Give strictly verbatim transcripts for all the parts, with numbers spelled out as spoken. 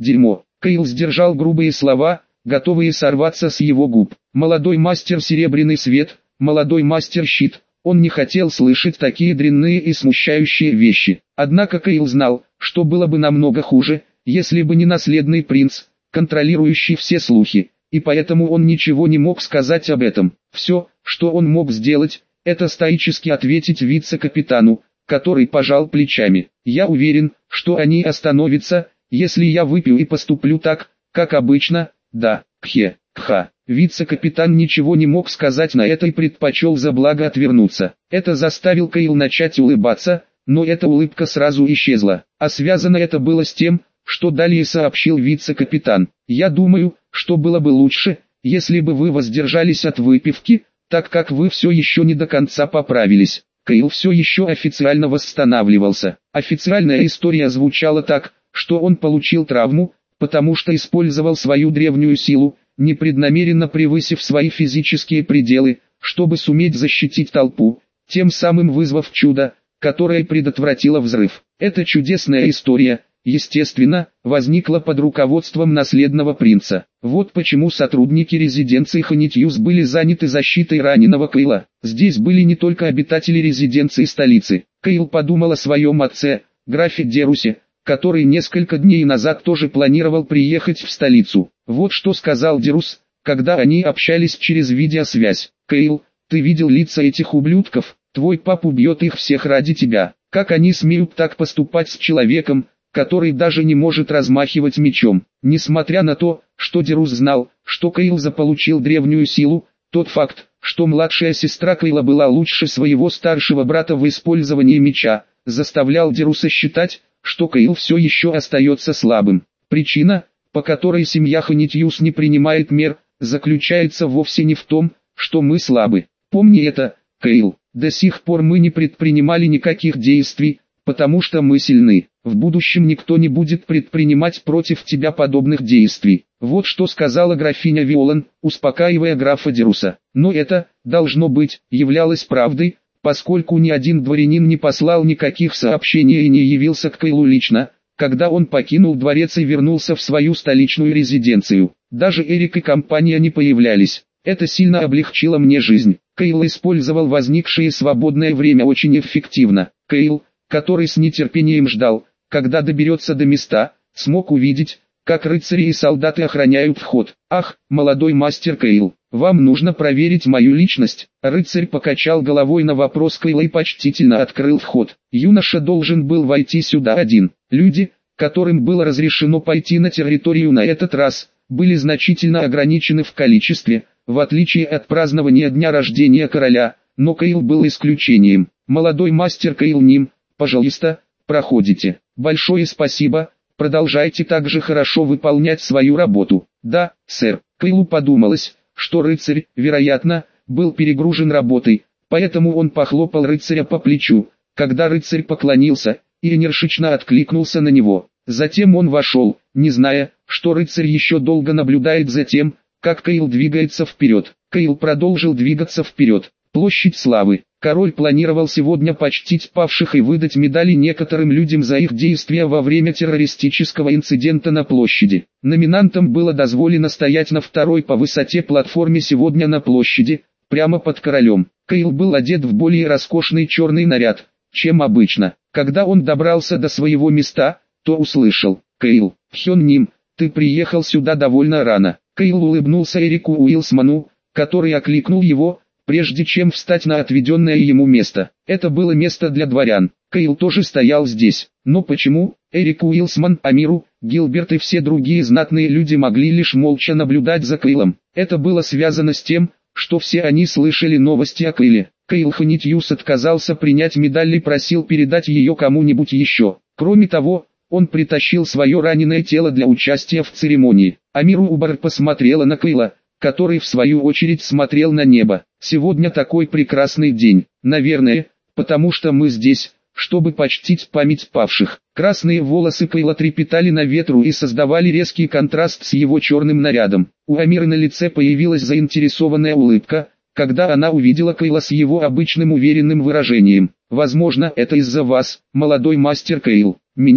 дерьмо. Кейл сдержал грубые слова, готовые сорваться с его губ. Молодой мастер Серебряный Свет, молодой мастер Щит. Он не хотел слышать такие дрянные и смущающие вещи. Однако Кейл знал, что было бы намного хуже, если бы не наследный принц, контролирующий все слухи, и поэтому он ничего не мог сказать об этом. Все, что он мог сделать, это стоически ответить вице-капитану, который пожал плечами. «Я уверен, что они остановятся, если я выпью и поступлю так, как обычно, да, кхе, кха». Вице-капитан ничего не мог сказать на это и предпочел за благо отвернуться. Это заставил Кейл начать улыбаться, но эта улыбка сразу исчезла. А связано это было с тем, что далее сообщил вице-капитан. «Я думаю, что было бы лучше, если бы вы воздержались от выпивки, так как вы все еще не до конца поправились». Кейл все еще официально восстанавливался. Официальная история звучала так, что он получил травму, потому что использовал свою древнюю силу, непреднамеренно превысив свои физические пределы, чтобы суметь защитить толпу, тем самым вызвав чудо, которое предотвратило взрыв. Эта чудесная история, естественно, возникла под руководством наследного принца. Вот почему сотрудники резиденции Ханитьюс были заняты защитой раненого Кейла. Здесь были не только обитатели резиденции столицы. Кейл подумал о своем отце, графе Дерусе, который несколько дней назад тоже планировал приехать в столицу. Вот что сказал Дерус, когда они общались через видеосвязь. «Кейл, ты видел лица этих ублюдков? Твой пап убьет их всех ради тебя. Как они смеют так поступать с человеком, который даже не может размахивать мечом?» Несмотря на то, что Дерус знал, что Кейл заполучил древнюю силу, тот факт, что младшая сестра Кейла была лучше своего старшего брата в использовании меча, заставлял Деруса считать, что Кейл все еще остается слабым. Причина, по которой семья Ханитьюс не принимает мер, заключается вовсе не в том, что мы слабы. Помни это, Кейл, до сих пор мы не предпринимали никаких действий, потому что мы сильны. В будущем никто не будет предпринимать против тебя подобных действий. Вот что сказала графиня Виолан, успокаивая графа Деруса. Но это, должно быть, являлось правдой, поскольку ни один дворянин не послал никаких сообщений и не явился к Кейлу лично, когда он покинул дворец и вернулся в свою столичную резиденцию. Даже Эрик и компания не появлялись. Это сильно облегчило мне жизнь. Кейл использовал возникшее свободное время очень эффективно. Кейл, который с нетерпением ждал, когда доберется до места, смог увидеть, как рыцари и солдаты охраняют вход. «Ах, молодой мастер Кейл, вам нужно проверить мою личность». Рыцарь покачал головой на вопрос Кейла и почтительно открыл вход. Юноша должен был войти сюда один. Люди, которым было разрешено пойти на территорию на этот раз, были значительно ограничены в количестве, в отличие от празднования дня рождения короля, но Кейл был исключением. «Молодой мастер Кейл Ним, пожалуйста, проходите. Большое спасибо, продолжайте также хорошо выполнять свою работу». «Да, сэр». Кейлу подумалось, что рыцарь, вероятно, был перегружен работой, поэтому он похлопал рыцаря по плечу, когда рыцарь поклонился, и энергично откликнулся на него. Затем он вошел, не зная, что рыцарь еще долго наблюдает за тем, как Кейл двигается вперед. Кейл продолжил двигаться вперед. Площадь Славы. Король планировал сегодня почтить павших и выдать медали некоторым людям за их действия во время террористического инцидента на площади. Номинантам было дозволено стоять на второй по высоте платформе сегодня на площади, прямо под королем. Кейл был одет в более роскошный черный наряд, чем обычно. Когда он добрался до своего места, то услышал: «Кейл, Хён Ним, ты приехал сюда довольно рано». Кейл улыбнулся Эрику Уилсману, который окликнул его, прежде чем встать на отведенное ему место. Это было место для дворян. Кейл тоже стоял здесь. Но почему? Эрик Уилсман, Амиру, Гилберт и все другие знатные люди могли лишь молча наблюдать за Кейлом. Это было связано с тем, что все они слышали новости о Кейле. Кейл Ханитьюс отказался принять медаль и просил передать ее кому-нибудь еще. Кроме того, он притащил свое раненое тело для участия в церемонии. Амиру Убар посмотрела на Кейла, который в свою очередь смотрел на небо. «Сегодня такой прекрасный день, наверное, потому что мы здесь, чтобы почтить память павших». Красные волосы Кейла трепетали на ветру и создавали резкий контраст с его черным нарядом. У Амиры на лице появилась заинтересованная улыбка, когда она увидела Кейла с его обычным уверенным выражением. «Возможно, это из-за вас, молодой мастер Кейл». «Меня?»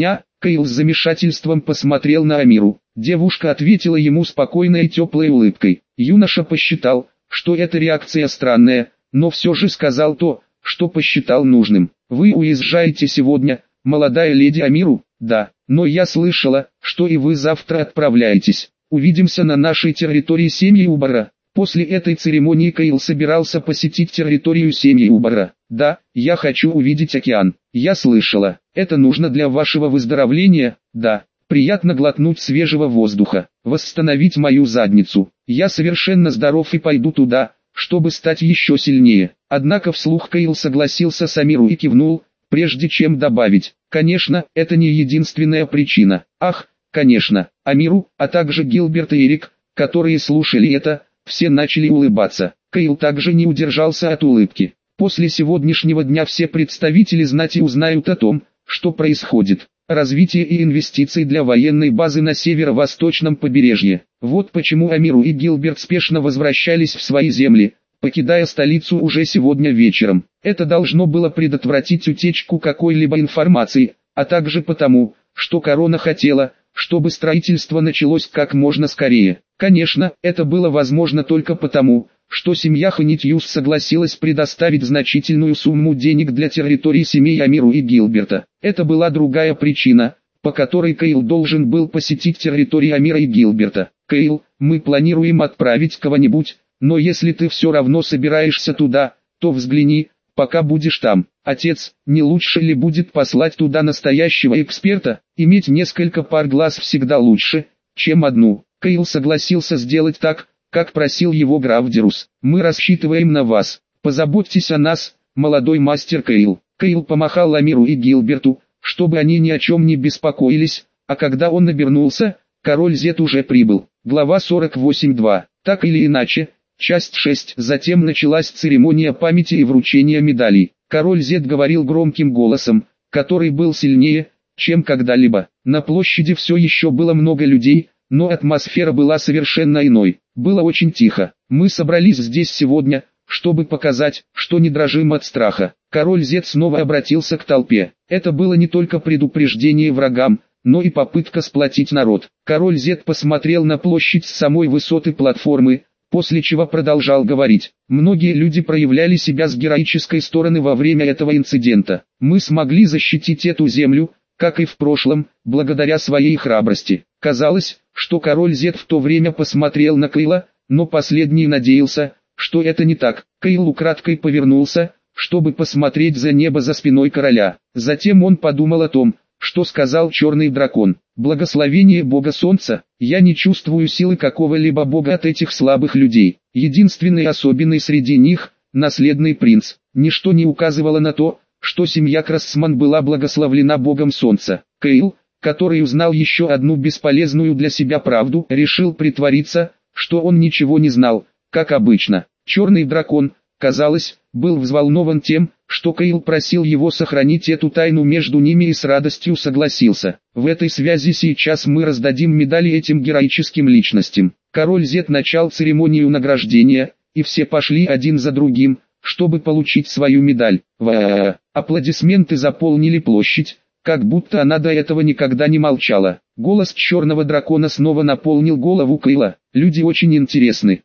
Кайл с замешательством посмотрел на Амиру. Девушка ответила ему спокойной и теплой улыбкой. Юноша посчитал, что эта реакция странная, но все же сказал то, что посчитал нужным. «Вы уезжаете сегодня, молодая леди Амиру?» «Да, но я слышала, что и вы завтра отправляетесь. Увидимся на нашей территории семьи Убара». После этой церемонии Кайл собирался посетить территорию семьи Убара. «Да, я хочу увидеть океан. Я слышала, это нужно для вашего выздоровления». «Да, приятно глотнуть свежего воздуха, восстановить мою задницу. Я совершенно здоров и пойду туда, чтобы стать еще сильнее». Однако вслух Кайл согласился с Амиру и кивнул, прежде чем добавить: «Конечно, это не единственная причина». «Ах, конечно». Амиру, а также Гилберт и Эрик, которые слушали это, все начали улыбаться. Кайл также не удержался от улыбки. После сегодняшнего дня все представители знати узнают о том, что происходит. Развитие и инвестиции для военной базы на северо-восточном побережье. Вот почему Амиру и Гилберт спешно возвращались в свои земли, покидая столицу уже сегодня вечером. Это должно было предотвратить утечку какой-либо информации, а также потому, что корона хотела, чтобы строительство началось как можно скорее. Конечно, это было возможно только потому, что семья Ханитьюс согласилась предоставить значительную сумму денег для территории семей Амиру и Гилберта. Это была другая причина, по которой Кайл должен был посетить территории Амира и Гилберта. «Кайл, мы планируем отправить кого-нибудь, но если ты все равно собираешься туда, то взгляни, пока будешь там. Отец, не лучше ли будет послать туда настоящего эксперта? Иметь несколько пар глаз всегда лучше, чем одну». Кайл согласился сделать так, как просил его граф Дерус. «Мы рассчитываем на вас. Позаботьтесь о нас, молодой мастер Кайл». Кайл помахал Амиру и Гилберту, чтобы они ни о чем не беспокоились, а когда он обернулся, король Зет уже прибыл. Глава сорок восемь точка два. Так или иначе, часть шесть. Затем началась церемония памяти и вручения медалей. Король Зет говорил громким голосом, который был сильнее, чем когда-либо. На площади все еще было много людей, но атмосфера была совершенно иной. Было очень тихо. «Мы собрались здесь сегодня, чтобы показать, что не дрожим от страха». Король Зет снова обратился к толпе. Это было не только предупреждение врагам, но и попытка сплотить народ. Король Зет посмотрел на площадь с самой высоты платформы, после чего продолжал говорить. «Многие люди проявляли себя с героической стороны во время этого инцидента. Мы смогли защитить эту землю, как и в прошлом, благодаря своей храбрости». Казалось, что король Зет в то время посмотрел на Кайла, но последний надеялся, что это не так. Кайл украдкой повернулся, чтобы посмотреть за небо за спиной короля. Затем он подумал о том, что сказал черный дракон. «Благословение бога солнца, я не чувствую силы какого-либо бога от этих слабых людей. Единственный особенный среди них – наследный принц». Ничто не указывало на то, что семья Крассман была благословлена богом солнца. Кайл, который узнал еще одну бесполезную для себя правду, решил притвориться, что он ничего не знал, как обычно. Черный дракон, казалось, был взволнован тем, что Кайл просил его сохранить эту тайну между ними и с радостью согласился. «В этой связи сейчас мы раздадим медали этим героическим личностям». Король Зет начал церемонию награждения, и все пошли один за другим, чтобы получить свою медаль. Ва! Аплодисменты заполнили площадь, как будто она до этого никогда не молчала. Голос черного дракона снова наполнил голову Кайла. «Люди очень интересны».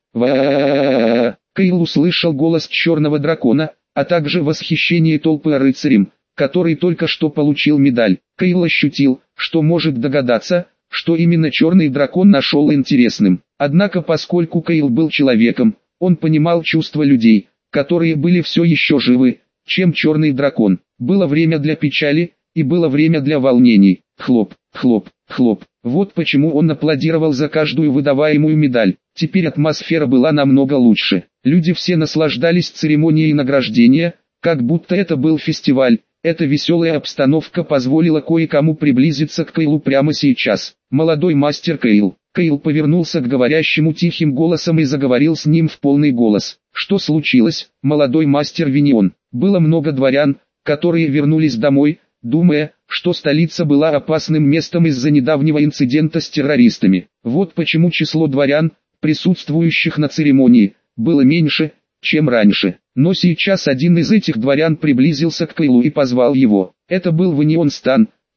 Ва! Кайл услышал голос черного дракона, а также восхищение толпы рыцарем, который только что получил медаль. Кайл ощутил, что может догадаться, что именно черный дракон нашел интересным. Однако поскольку Кайл был человеком, он понимал чувства людей, которые были все еще живы, чем черный дракон. Было время для печали, и было время для волнений. Хлоп, хлоп, хлоп. Вот почему он аплодировал за каждую выдаваемую медаль. Теперь атмосфера была намного лучше. Люди все наслаждались церемонией награждения, как будто это был фестиваль. Эта веселая обстановка позволила кое-кому приблизиться к Кайлу прямо сейчас. «Молодой мастер Кайл». Кайл повернулся к говорящему тихим голосом и заговорил с ним в полный голос. «Что случилось, молодой мастер Винион?» Было много дворян, которые вернулись домой, думая, что столица была опасным местом из-за недавнего инцидента с террористами. Вот почему число дворян, присутствующих на церемонии, было меньше, чем раньше. Но сейчас один из этих дворян приблизился к Кайлу и позвал его. Это был Винион Стан,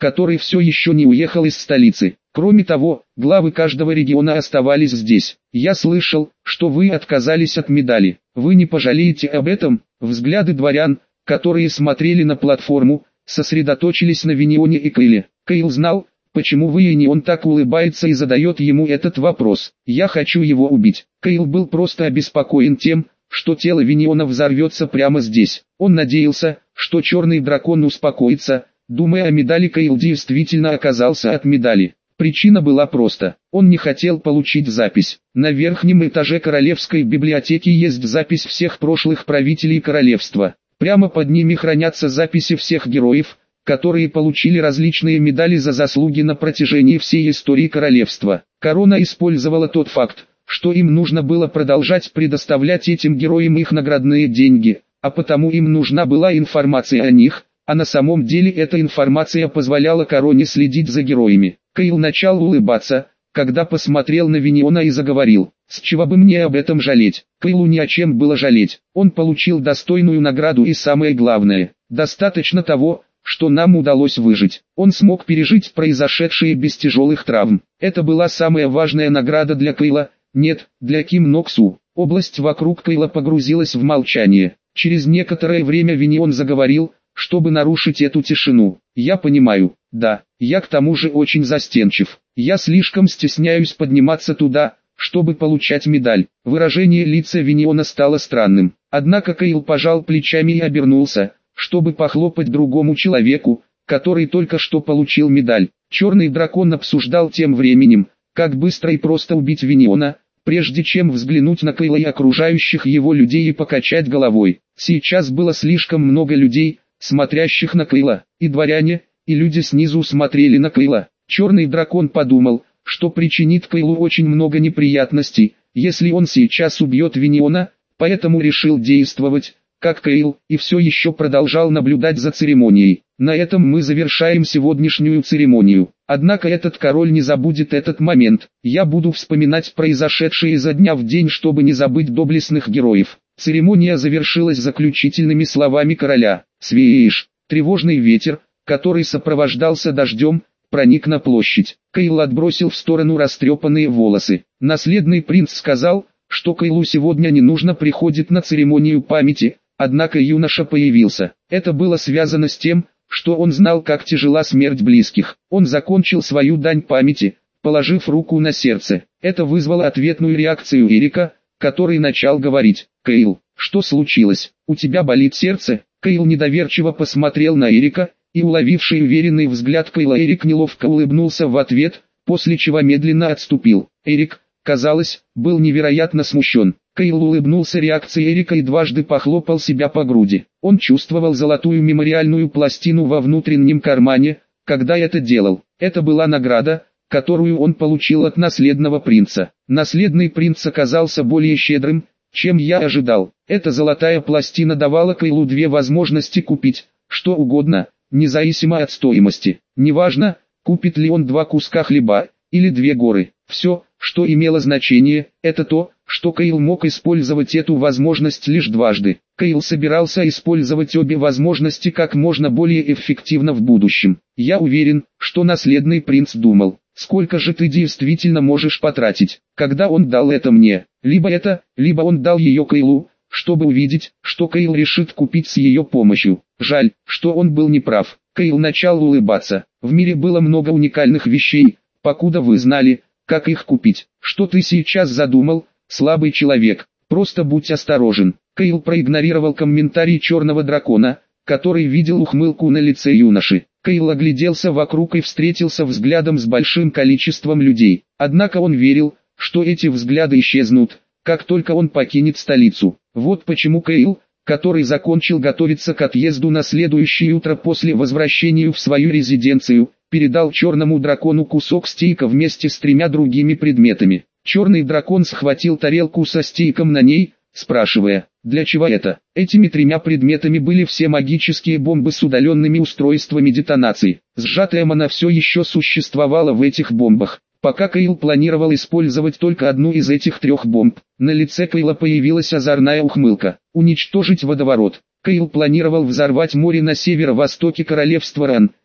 который все еще не уехал из столицы. Кроме того, главы каждого региона оставались здесь. Я слышал, что вы отказались от медали. Вы не пожалеете об этом? Взгляды дворян, которые смотрели на платформу, сосредоточились на Винионе и Кейле. Кейл знал, почему Виньон так улыбается и задает ему этот вопрос. «Я хочу его убить». Кейл был просто обеспокоен тем, что тело Виньона взорвется прямо здесь. Он надеялся, что черный дракон успокоится, думая о медали. Кейл действительно оказался от медали. Причина была проста. Он не хотел получить запись. На верхнем этаже королевской библиотеки есть запись всех прошлых правителей королевства. Прямо под ними хранятся записи всех героев, которые получили различные медали за заслуги на протяжении всей истории королевства. Корона использовала тот факт, что им нужно было продолжать предоставлять этим героям их наградные деньги, а потому им нужна была информация о них, а на самом деле эта информация позволяла короне следить за героями. Кейл начал улыбаться, когда посмотрел на Виньона и заговорил: «С чего бы мне об этом жалеть?» Кейлу ни о чем было жалеть. Он получил достойную награду и самое главное, достаточно того, что нам удалось выжить. Он смог пережить произошедшее без тяжелых травм. Это была самая важная награда для Кейла, нет, для Ким Ноксу. Область вокруг Кейла погрузилась в молчание. Через некоторое время Виньон заговорил, чтобы нарушить эту тишину. «Я понимаю, да, я к тому же очень застенчив. Я слишком стесняюсь подниматься туда, чтобы получать медаль». Выражение лица Виньона стало странным. Однако Кейл пожал плечами и обернулся, чтобы похлопать другому человеку, который только что получил медаль. Черный дракон обсуждал тем временем, как быстро и просто убить Виньона, прежде чем взглянуть на Кейла и окружающих его людей и покачать головой. Сейчас было слишком много людей, смотрящих на Кейла, и дворяне, и люди снизу смотрели на Кейла. Черный дракон подумал, что причинит Кейлу очень много неприятностей, если он сейчас убьет Виньона, поэтому решил действовать как Кейл, и все еще продолжал наблюдать за церемонией. На этом мы завершаем сегодняшнюю церемонию. Однако этот король не забудет этот момент. Я буду вспоминать произошедшее изо дня в день, чтобы не забыть доблестных героев. Церемония завершилась заключительными словами короля. «Свеешь». Тревожный ветер, который сопровождался дождем, проник на площадь. Кейл отбросил в сторону растрепанные волосы. Наследный принц сказал, что Кейлу сегодня не нужно приходить на церемонию памяти, однако юноша появился. Это было связано с тем, что он знал, как тяжела смерть близких. Он закончил свою дань памяти, положив руку на сердце. Это вызвало ответную реакцию Эрика, который начал говорить: «Кейл, что случилось? У тебя болит сердце?» Кейл недоверчиво посмотрел на Эрика, и уловивший уверенный взгляд Кейла Эрик неловко улыбнулся в ответ, после чего медленно отступил. Эрик, казалось, был невероятно смущен. Кейл улыбнулся реакции Эрика и дважды похлопал себя по груди. Он чувствовал золотую мемориальную пластину во внутреннем кармане, когда это делал. Это была награда, которую он получил от наследного принца. Наследный принц оказался более щедрым, чем я ожидал. Эта золотая пластина давала Кейлу две возможности купить что угодно, независимо от стоимости. Неважно, купит ли он два куска хлеба или две горы. Все, что имело значение, это то, что Кейл мог использовать эту возможность лишь дважды. Кейл собирался использовать обе возможности как можно более эффективно в будущем. Я уверен, что наследный принц думал: сколько же ты действительно можешь потратить, когда он дал это мне. Либо это, либо он дал ее Кейлу, чтобы увидеть, что Кейл решит купить с ее помощью. Жаль, что он был неправ. Кейл начал улыбаться. В мире было много уникальных вещей, покуда вы знали, как их купить. Что ты сейчас задумал, слабый человек? Просто будь осторожен. Кейл проигнорировал комментарий черного дракона, который видел ухмылку на лице юноши. Кейл огляделся вокруг и встретился взглядом с большим количеством людей. Однако он верил, что эти взгляды исчезнут, как только он покинет столицу. Вот почему Кейл, который закончил готовиться к отъезду на следующее утро после возвращения в свою резиденцию, передал черному дракону кусок стейка вместе с тремя другими предметами. Черный дракон схватил тарелку со стейком на ней, спрашивая: «Для чего это?» Этими тремя предметами были все магические бомбы с удаленными устройствами детонации. Сжатая мана все еще существовала в этих бомбах. Пока Кейл планировал использовать только одну из этих трех бомб, на лице Кейла появилась озорная ухмылка. Уничтожить водоворот. Кейл планировал взорвать море на северо-востоке королевства Ран,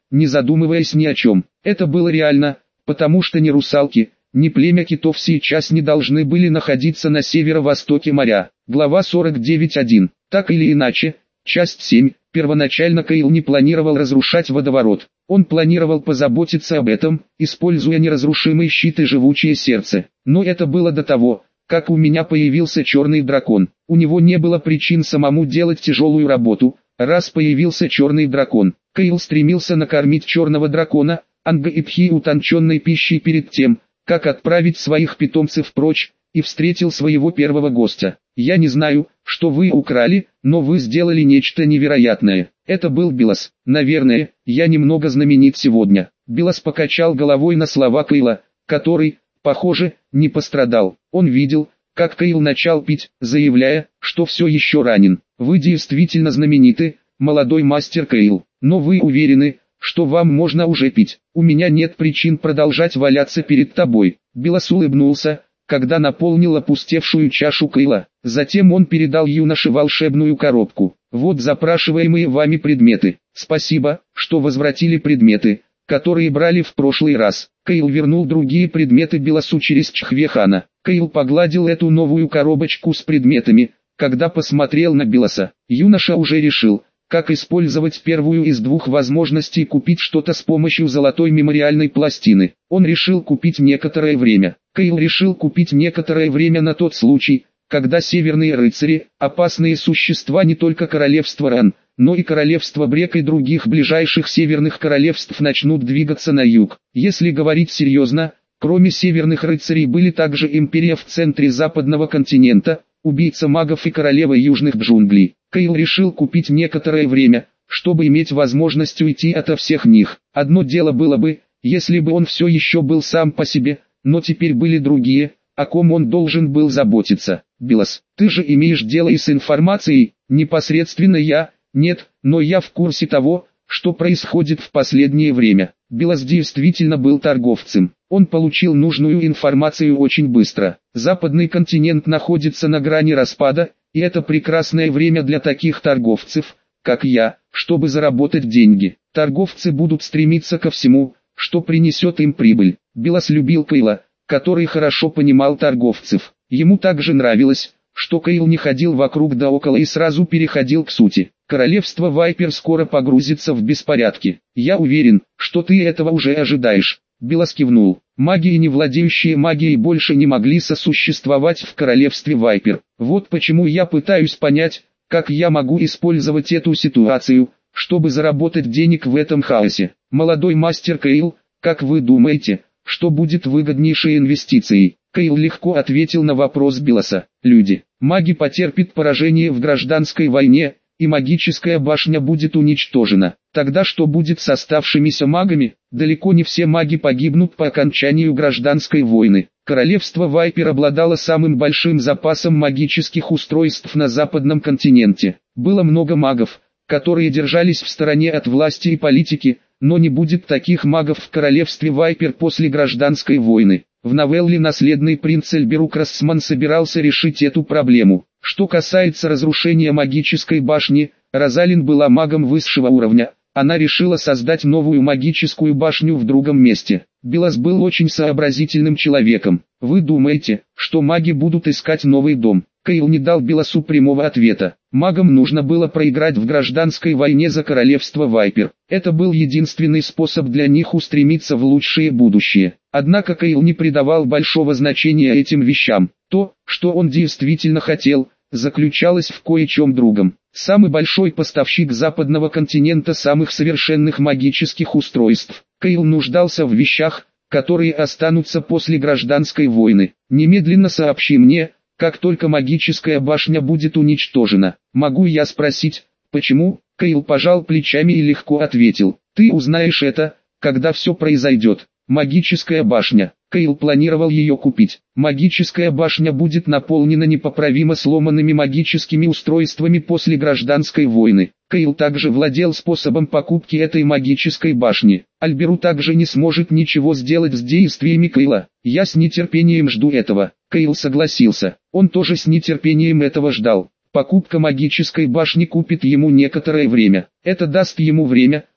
не задумываясь ни о чем. Это было реально, потому что ни русалки, ни племя китов сейчас не должны были находиться на северо-востоке моря. Глава сорок девять точка один. Так или иначе, часть семь. Первоначально Кайл не планировал разрушать водоворот. Он планировал позаботиться об этом, используя неразрушимый щит и живучее сердце. Но это было до того, как у меня появился черный дракон. У него не было причин самому делать тяжелую работу, раз появился черный дракон. Кайл стремился накормить черного дракона, Анга и Пхи утонченной пищей перед тем, как отправить своих питомцев прочь, и встретил своего первого гостя. Я не знаю, что вы украли, но вы сделали нечто невероятное. Это был Белос. Наверное, я немного знаменит сегодня. Белос покачал головой на слова Кайла, который, похоже, не пострадал. Он видел, как Кайл начал пить, заявляя, что все еще ранен. Вы действительно знамениты, молодой мастер Кайл, но вы уверены, что вам можно уже пить? У меня нет причин продолжать валяться перед тобой. Белос улыбнулся, когда наполнил опустевшую чашу Кайла. Затем он передал юноше волшебную коробку. Вот запрашиваемые вами предметы. Спасибо, что возвратили предметы, которые брали в прошлый раз. Кайл вернул другие предметы Белосу через Чхвехана. Кайл погладил эту новую коробочку с предметами, когда посмотрел на Белоса. Юноша уже решил, как использовать первую из двух возможностей купить что-то с помощью золотой мемориальной пластины. Он решил купить некоторое время. Кайл решил купить некоторое время на тот случай, когда северные рыцари, опасные существа не только королевства Ран, но и королевства Брек и других ближайших северных королевств начнут двигаться на юг. Если говорить серьезно, кроме северных рыцарей были также империя в центре западного континента, убийца магов и королева южных джунглей. Кайл решил купить некоторое время, чтобы иметь возможность уйти ото всех них. Одно дело было бы, если бы он все еще был сам по себе, но теперь были другие, о ком он должен был заботиться. Белос, ты же имеешь дело и с информацией, непосредственно я, нет, но я в курсе того, что происходит в последнее время. Белос действительно был торговцем. Он получил нужную информацию очень быстро. Западный континент находится на грани распада, и это прекрасное время для таких торговцев, как я, чтобы заработать деньги. Торговцы будут стремиться ко всему, что принесет им прибыль. Белос любил Кайла, который хорошо понимал торговцев. Ему также нравилось, что Кайл не ходил вокруг да около и сразу переходил к сути. Королевство Вайпер скоро погрузится в беспорядки. Я уверен, что ты этого уже ожидаешь. Белос кивнул. Маги и не владеющие магией больше не могли сосуществовать в королевстве Вайпер. Вот почему я пытаюсь понять, как я могу использовать эту ситуацию, чтобы заработать денег в этом хаосе. Молодой мастер Кайл, как вы думаете, что будет выгоднейшей инвестицией? Кайл легко ответил на вопрос Белоса. Люди. Маги потерпят поражение в гражданской войне, и магическая башня будет уничтожена. Тогда что будет с оставшимися магами? Далеко не все маги погибнут по окончанию гражданской войны. Королевство Вайпер обладало самым большим запасом магических устройств на западном континенте. Было много магов, которые держались в стороне от власти и политики, но не будет таких магов в королевстве Вайпер после гражданской войны. В новелле «Наследный принц Эльберук Рассман» собирался решить эту проблему. Что касается разрушения магической башни, Розалин была магом высшего уровня. Она решила создать новую магическую башню в другом месте. Белос был очень сообразительным человеком. Вы думаете, что маги будут искать новый дом? Кайл не дал Белосу прямого ответа. Магам нужно было проиграть в гражданской войне за королевство Вайпер. Это был единственный способ для них устремиться в лучшее будущее. Однако Кайл не придавал большого значения этим вещам. То, что он действительно хотел, заключалось в кое-чем другом. Самый большой поставщик западного континента самых совершенных магических устройств. Кайл нуждался в вещах, которые останутся после гражданской войны. Немедленно сообщи мне, как только магическая башня будет уничтожена. Могу я спросить, почему? Кайл пожал плечами и легко ответил. Ты узнаешь это, когда все произойдет. Магическая башня. Кайл планировал ее купить. Магическая башня будет наполнена непоправимо сломанными магическими устройствами после гражданской войны. Кайл также владел способом покупки этой магической башни. Альберу также не сможет ничего сделать с действиями Кайла. Я с нетерпением жду этого. Кайл согласился. Он тоже с нетерпением этого ждал. Покупка магической башни купит ему некоторое время. Это даст ему время,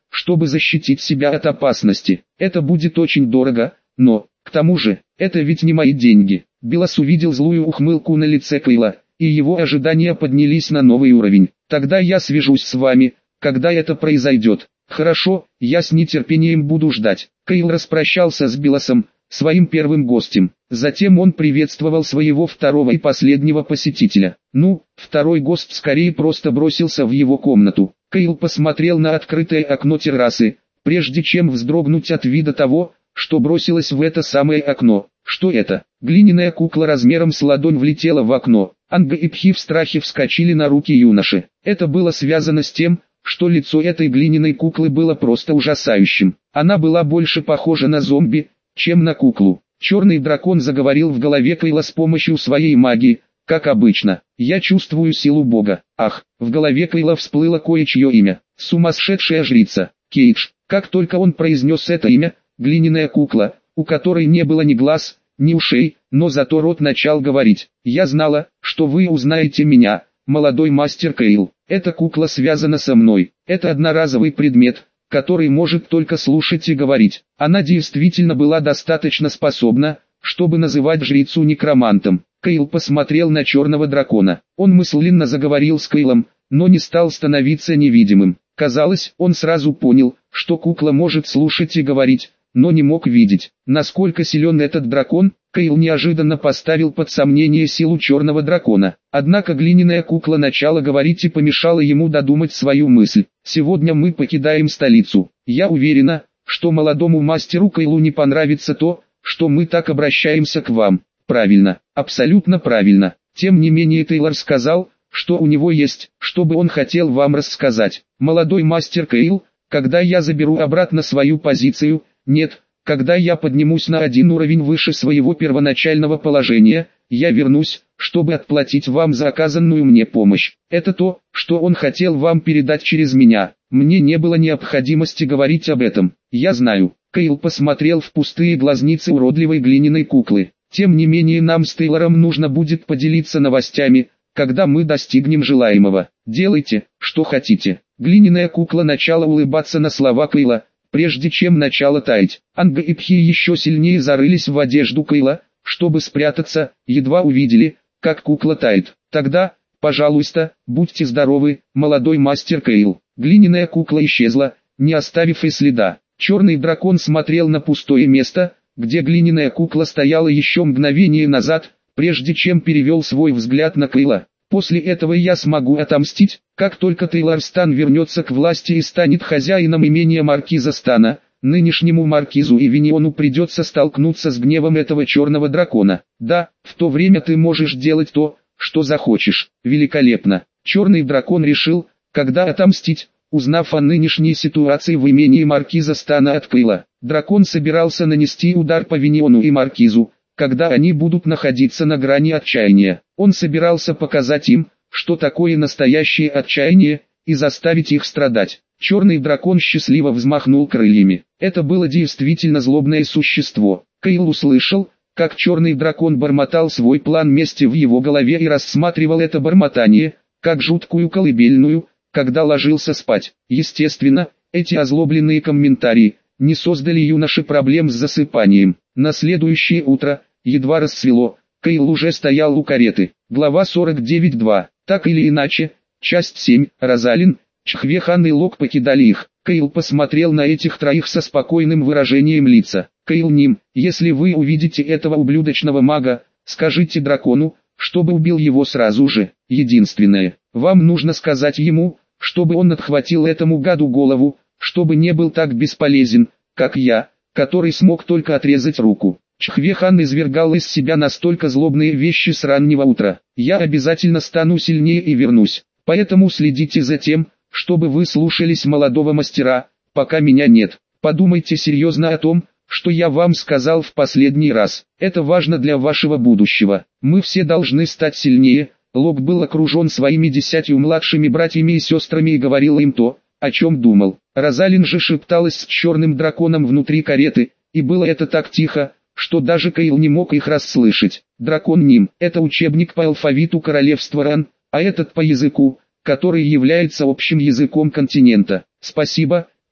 чтобы защитить себя от опасности. Это будет очень дорого, но, к тому же, это ведь не мои деньги. Белос увидел злую ухмылку на лице Кейла, и его ожидания поднялись на новый уровень. Тогда я свяжусь с вами, когда это произойдет. Хорошо, я с нетерпением буду ждать. Кейл распрощался с Белосом, своим первым гостем. Затем он приветствовал своего второго и последнего посетителя. Ну, второй гость скорее просто бросился в его комнату. Кейл посмотрел на открытое окно террасы, прежде чем вздрогнуть от вида того, что бросилось в это самое окно. Что это? Глиняная кукла размером с ладонь влетела в окно. Анга и Пхи в страхе вскочили на руки юноши. Это было связано с тем, что лицо этой глиняной куклы было просто ужасающим. Она была больше похожа на зомби, чем на куклу. Черный дракон заговорил в голове Кейла с помощью своей магии, как обычно. «Я чувствую силу Бога». Ах, в голове Кейла всплыло кое-чье имя. Сумасшедшая жрица. Кейдж. Как только он произнес это имя, глиняная кукла, у которой не было ни глаз, ни ушей, но зато рот начал говорить. «Я знала, что вы узнаете меня, молодой мастер Кейл. Эта кукла связана со мной. Это одноразовый предмет, который может только слушать и говорить». Она действительно была достаточно способна, чтобы называть жрицу некромантом. Кейл посмотрел на черного дракона. Он мысленно заговорил с Кейлом, но не стал становиться невидимым. Казалось, он сразу понял, что кукла может слушать и говорить, но не мог видеть. Насколько силен этот дракон, Кейл неожиданно поставил под сомнение силу черного дракона. Однако глиняная кукла начала говорить и помешала ему додумать свою мысль. «Сегодня мы покидаем столицу. Я уверена, что молодому мастеру Кейлу не понравится то, что мы так обращаемся к вам». Правильно, абсолютно правильно. Тем не менее Тейлор сказал, что у него есть, что бы он хотел вам рассказать. Молодой мастер Кейл, когда я заберу обратно свою позицию, нет, когда я поднимусь на один уровень выше своего первоначального положения, я вернусь, чтобы отплатить вам за оказанную мне помощь. Это то, что он хотел вам передать через меня. Мне не было необходимости говорить об этом. Я знаю. Кейл посмотрел в пустые глазницы уродливой глиняной куклы. Тем не менее нам с Тейлором нужно будет поделиться новостями, когда мы достигнем желаемого. Делайте, что хотите. Глиняная кукла начала улыбаться на слова Кейла, прежде чем начала таять. Анга и Пхи еще сильнее зарылись в одежду Кейла, чтобы спрятаться, едва увидели, как кукла тает. Тогда, пожалуйста, будьте здоровы, молодой мастер Кейл. Глиняная кукла исчезла, не оставив и следа. Черный дракон смотрел на пустое место, где глиняная кукла стояла еще мгновение назад, прежде чем перевел свой взгляд на Кейла. После этого я смогу отомстить, как только Тейлор Стан вернется к власти и станет хозяином имения маркиза Стана. Нынешнему маркизу и Виниону придется столкнуться с гневом этого черного дракона. Да, в то время ты можешь делать то, что захочешь. Великолепно. Черный дракон решил, когда отомстить, узнав о нынешней ситуации в имении маркиза Стана от Кейла. Дракон собирался нанести удар по Виниону и маркизу, когда они будут находиться на грани отчаяния. Он собирался показать им, что такое настоящее отчаяние, и заставить их страдать. Черный дракон счастливо взмахнул крыльями. Это было действительно злобное существо. Кейл услышал, как черный дракон бормотал свой план мести в его голове и рассматривал это бормотание, как жуткую колыбельную, когда ложился спать. Естественно, эти озлобленные комментарии не создали юноше проблем с засыпанием. На следующее утро, едва рассвело, Кейл уже стоял у кареты. Глава сорок девять два. Так или иначе, часть семь. Розалин, Чхвехан и Лок покидали их. Кейл посмотрел на этих троих со спокойным выражением лица. Кейл Ним, если вы увидите этого ублюдочного мага, скажите дракону, чтобы убил его сразу же. Единственное, вам нужно сказать ему, чтобы он отхватил этому гаду голову, чтобы не был так бесполезен, как я, который смог только отрезать руку. Чхвехан извергал из себя настолько злобные вещи с раннего утра. Я обязательно стану сильнее и вернусь. Поэтому следите за тем, чтобы вы слушались молодого мастера, пока меня нет. Подумайте серьезно о том, что я вам сказал в последний раз. Это важно для вашего будущего. Мы все должны стать сильнее. Лок был окружен своими десятью младшими братьями и сестрами и говорил им то, о чем думал. Розалин же шепталась с черным драконом внутри кареты, и было это так тихо, что даже Кейл не мог их расслышать. Дракон Ним – это учебник по алфавиту королевства Ран, а этот по языку, который является общим языком континента. Спасибо,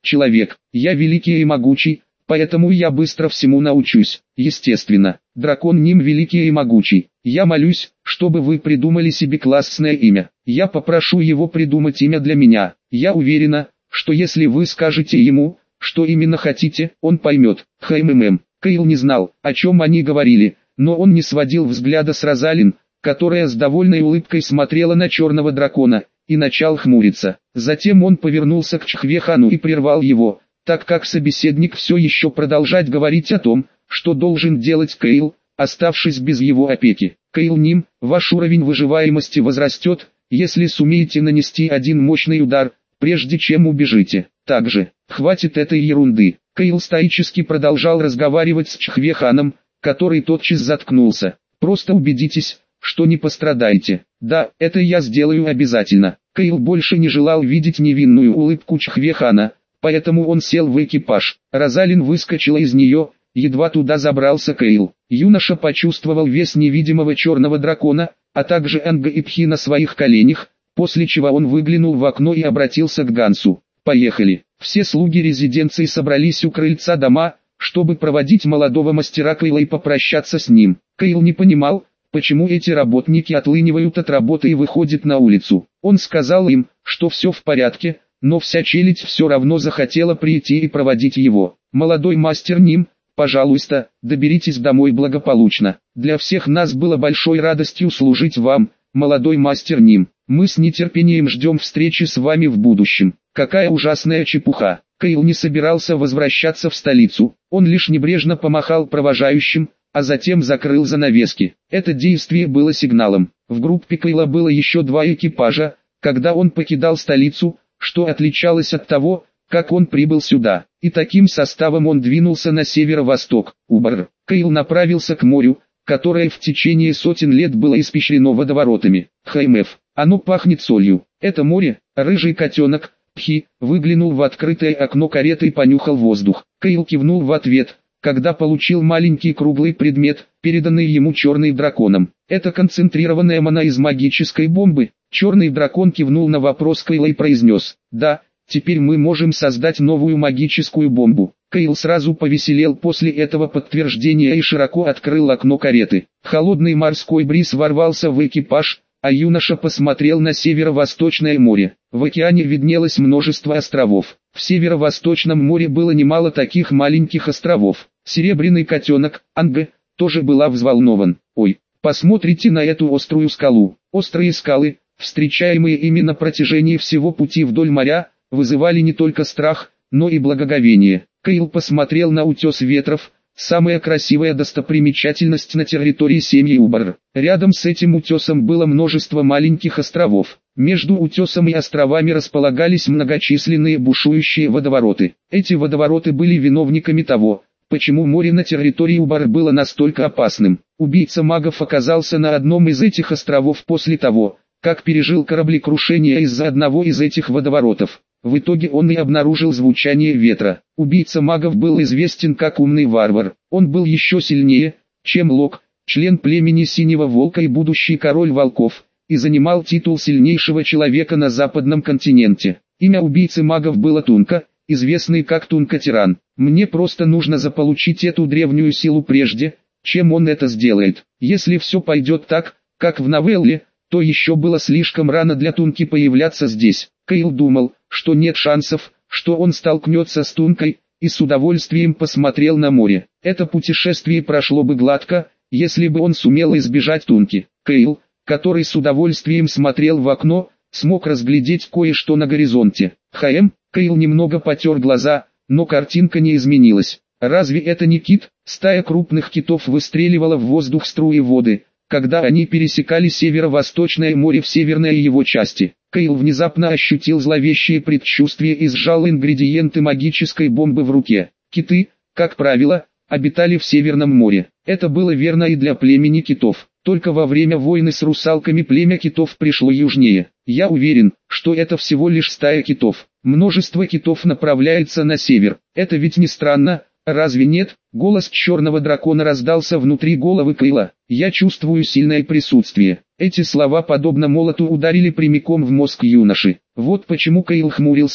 человек. Я великий и могучий, поэтому я быстро всему научусь. Естественно, дракон Ним великий и могучий. Я молюсь, чтобы вы придумали себе классное имя. Я попрошу его придумать имя для меня. Я уверена, что если вы скажете ему, что именно хотите, он поймет. Хмм. Кейл не знал, о чем они говорили, но он не сводил взгляда с Розалин, которая с довольной улыбкой смотрела на черного дракона, и начал хмуриться. Затем он повернулся к Чхвехану и прервал его, так как собеседник все еще продолжать говорить о том, что должен делать Кейл, оставшись без его опеки. Кейл Ним, ваш уровень выживаемости возрастет, если сумеете нанести один мощный удар, прежде чем убежите. Также, хватит этой ерунды. Кейл стоически продолжал разговаривать с Чхвеханом, который тотчас заткнулся. Просто убедитесь, что не пострадаете. Да, это я сделаю обязательно. Кейл больше не желал видеть невинную улыбку Чхвехана, поэтому он сел в экипаж. Розалин выскочила из нее, едва туда забрался Кейл. Юноша почувствовал вес невидимого черного дракона, а также Энга и Пхи на своих коленях, после чего он выглянул в окно и обратился к Гансу. «Поехали». Все слуги резиденции собрались у крыльца дома, чтобы проводить молодого мастера Кейла и попрощаться с ним. Кейл не понимал, почему эти работники отлынивают от работы и выходят на улицу. Он сказал им, что все в порядке, но вся челядь все равно захотела прийти и проводить его. «Молодой мастер Ним, пожалуйста, доберитесь домой благополучно. Для всех нас было большой радостью служить вам, молодой мастер Ним. Мы с нетерпением ждем встречи с вами в будущем». Какая ужасная чепуха. Кейл не собирался возвращаться в столицу, он лишь небрежно помахал провожающим, а затем закрыл занавески. Это действие было сигналом. В группе Кейла было еще два экипажа, когда он покидал столицу, что отличалось от того, как он прибыл сюда. И таким составом он двинулся на северо-восток. Убар. Кейл направился к морю, которое в течение сотен лет было испещрено водоворотами. ХМФ. Оно пахнет солью. Это море, рыжий котенок. Пхи выглянул в открытое окно кареты и понюхал воздух. Кейл кивнул в ответ, когда получил маленький круглый предмет, переданный ему черным драконом. Это концентрированная мана из магической бомбы. Черный дракон кивнул на вопрос Кейла и произнес: «Да, теперь мы можем создать новую магическую бомбу». Кейл сразу повеселел после этого подтверждения и широко открыл окно кареты. Холодный морской бриз ворвался в экипаж, а юноша посмотрел на северо-восточное море. В океане виднелось множество островов. В северо-восточном море было немало таких маленьких островов. Серебряный котенок, Анга, тоже была взволнован. «Ой, посмотрите на эту острую скалу». Острые скалы, встречаемые ими на протяжении всего пути вдоль моря, вызывали не только страх, но и благоговение. Кейл посмотрел на утес ветров, самая красивая достопримечательность на территории семьи Убар. Рядом с этим утесом было множество маленьких островов. Между утесом и островами располагались многочисленные бушующие водовороты. Эти водовороты были виновниками того, почему море на территории Убар было настолько опасным. Убийца магов оказался на одном из этих островов после того, как пережил кораблекрушение из-за одного из этих водоворотов. В итоге он и обнаружил звучание ветра. Убийца магов был известен как умный варвар. Он был еще сильнее, чем Лок, член племени Синего Волка и будущий король волков, и занимал титул сильнейшего человека на западном континенте. Имя убийцы магов было Тунка, известный как Тунка-тиран. Мне просто нужно заполучить эту древнюю силу прежде, чем он это сделает. Если все пойдет так, как в новелле, то еще было слишком рано для Тунки появляться здесь. Кейл думал, что нет шансов, что он столкнется с Тункой, и с удовольствием посмотрел на море. Это путешествие прошло бы гладко, если бы он сумел избежать Тунки. Кейл, который с удовольствием смотрел в окно, смог разглядеть кое-что на горизонте. «Хм», Кейл немного потер глаза, но картинка не изменилась. Разве это не кит? Стая крупных китов выстреливала в воздух струи воды, когда они пересекали северо-восточное море в северной его части. Кейл внезапно ощутил зловещее предчувствие и сжал ингредиенты магической бомбы в руке. Киты, как правило, обитали в Северном море. Это было верно и для племени китов. Только во время войны с русалками племя китов пришло южнее. Я уверен, что это всего лишь стая китов. Множество китов направляется на север. Это ведь не странно, разве нет? Голос черного дракона раздался внутри головы Кейла. Я чувствую сильное присутствие. Эти слова подобно молоту ударили прямиком в мозг юноши. Вот почему Кейл хмурился,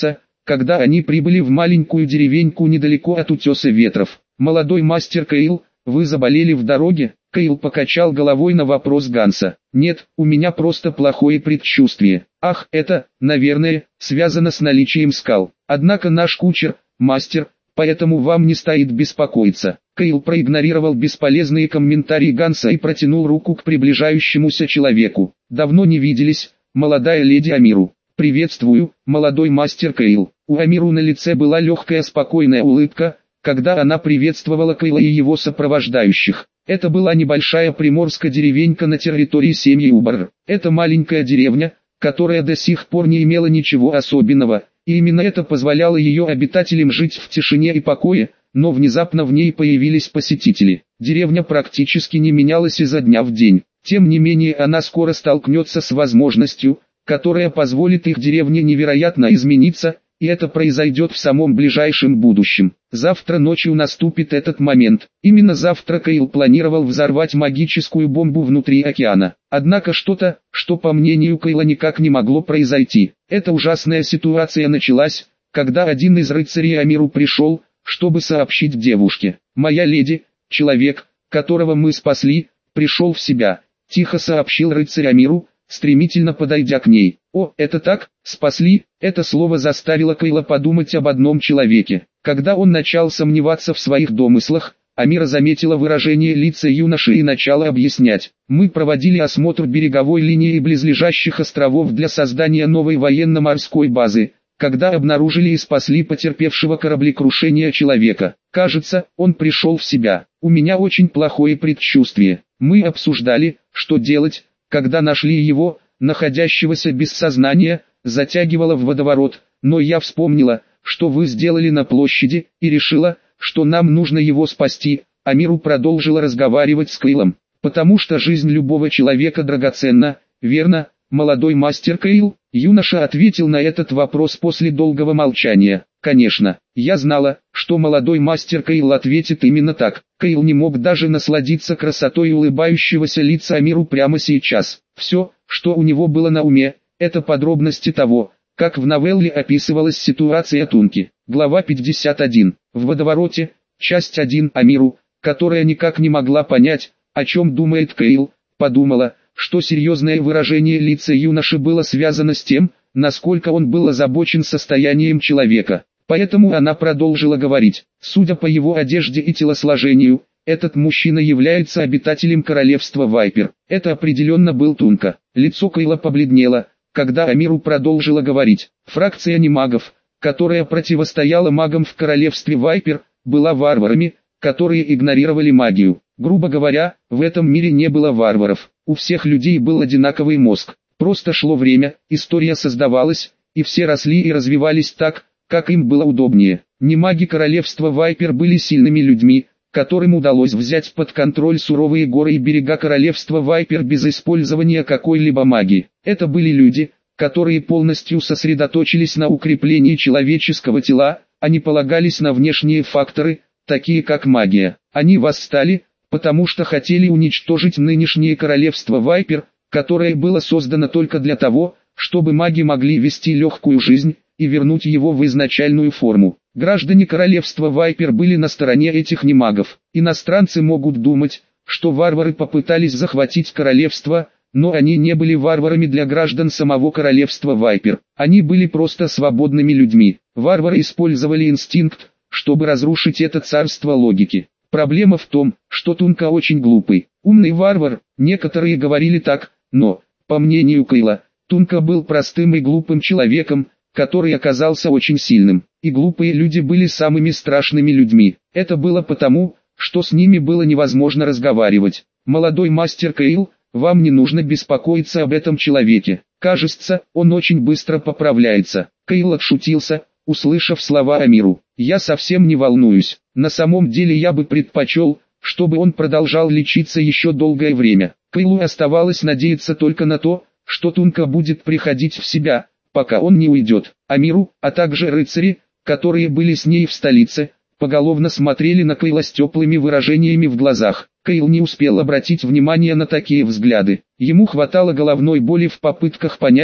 когда они прибыли в маленькую деревеньку недалеко от утеса ветров. «Молодой мастер Кейл, вы заболели в дороге?» Кейл покачал головой на вопрос Ганса. «Нет, у меня просто плохое предчувствие. Ах, это, наверное, связано с наличием скал. Однако наш кучер, мастер, поэтому вам не стоит беспокоиться». Кейл проигнорировал бесполезные комментарии Ганса и протянул руку к приближающемуся человеку. «Давно не виделись, молодая леди Амиру». «Приветствую, молодой мастер Кейл». У Амиру на лице была легкая спокойная улыбка, когда она приветствовала Кейла и его сопровождающих. Это была небольшая приморская деревенька на территории семьи Убар. Это маленькая деревня, которая до сих пор не имела ничего особенного, и именно это позволяло ее обитателям жить в тишине и покое, но внезапно в ней появились посетители. Деревня практически не менялась изо дня в день. Тем не менее она скоро столкнется с возможностью, которая позволит их деревне невероятно измениться, и это произойдет в самом ближайшем будущем. Завтра ночью наступит этот момент. Именно завтра Кейл планировал взорвать магическую бомбу внутри океана. Однако что-то, что по мнению Кейла никак не могло произойти. Эта ужасная ситуация началась, когда один из рыцарей Амиру пришел, чтобы сообщить девушке: «Моя леди, человек, которого мы спасли, пришел в себя», — тихо сообщил рыцарь Амиру, стремительно подойдя к ней. «О, это так, спасли?» Это слово заставило Кейла подумать об одном человеке. Когда он начал сомневаться в своих домыслах, Амира заметила выражение лица юноши и начала объяснять. «Мы проводили осмотр береговой линии и близлежащих островов для создания новой военно-морской базы, когда обнаружили и спасли потерпевшего кораблекрушения человека. Кажется, он пришел в себя. У меня очень плохое предчувствие. Мы обсуждали, что делать, когда нашли его, находящегося без сознания, затягивало в водоворот, но я вспомнила, что вы сделали на площади, и решила, что нам нужно его спасти». Амиру продолжила разговаривать с Кейлом. «Потому что жизнь любого человека драгоценна, верно, молодой мастер Кейл?» Юноша ответил на этот вопрос после долгого молчания. «Конечно, я знала, что молодой мастер Кейл ответит именно так». Кейл не мог даже насладиться красотой улыбающегося лица Амиру прямо сейчас. Все, что у него было на уме, это подробности того, как в новелле описывалась ситуация Тунки. Глава пятьдесят один. В водовороте, часть один. Амиру, которая никак не могла понять, о чем думает Кейл, подумала, что серьезное выражение лица юноши было связано с тем, насколько он был озабочен состоянием человека. Поэтому она продолжила говорить. Судя по его одежде и телосложению, этот мужчина является обитателем королевства Вайпер. Это определенно был Тунка. Лицо Кейла побледнело, когда Амиру продолжила говорить. Фракция немагов, которая противостояла магам в королевстве Вайпер, была варварами, которые игнорировали магию. Грубо говоря, в этом мире не было варваров. У всех людей был одинаковый мозг. Просто шло время, история создавалась, и все росли и развивались так, как им было удобнее. Немаги королевства Вайпер были сильными людьми, которым удалось взять под контроль суровые горы и берега королевства Вайпер без использования какой-либо магии. Это были люди, которые полностью сосредоточились на укреплении человеческого тела, а не полагались на внешние факторы, такие как магия. Они восстали, потому что хотели уничтожить нынешнее королевство Вайпер, которое было создано только для того, чтобы маги могли вести легкую жизнь и вернуть его в изначальную форму. Граждане королевства Вайпер были на стороне этих немагов. Иностранцы могут думать, что варвары попытались захватить королевство, но они не были варварами для граждан самого королевства Вайпер. Они были просто свободными людьми. Варвары использовали инстинкт, чтобы разрушить это царство логики. Проблема в том, что Тунка очень глупый. Умный варвар, некоторые говорили так, но, по мнению Кейла, Тунка был простым и глупым человеком, который оказался очень сильным. И глупые люди были самыми страшными людьми. Это было потому, что с ними было невозможно разговаривать. Молодой мастер Кейл, вам не нужно беспокоиться об этом человеке. Кажется, он очень быстро поправляется. Кейл отшутился, услышав слова Амиру. Я совсем не волнуюсь. На самом деле я бы предпочел, чтобы он продолжал лечиться еще долгое время. Кейлу оставалось надеяться только на то, что Тунка будет приходить в себя, пока он не уйдет. Амиру, а также рыцари, которые были с ней в столице, поголовно смотрели на Кейла с теплыми выражениями в глазах. Кейл не успел обратить внимание на такие взгляды. Ему хватало головной боли в попытках понять,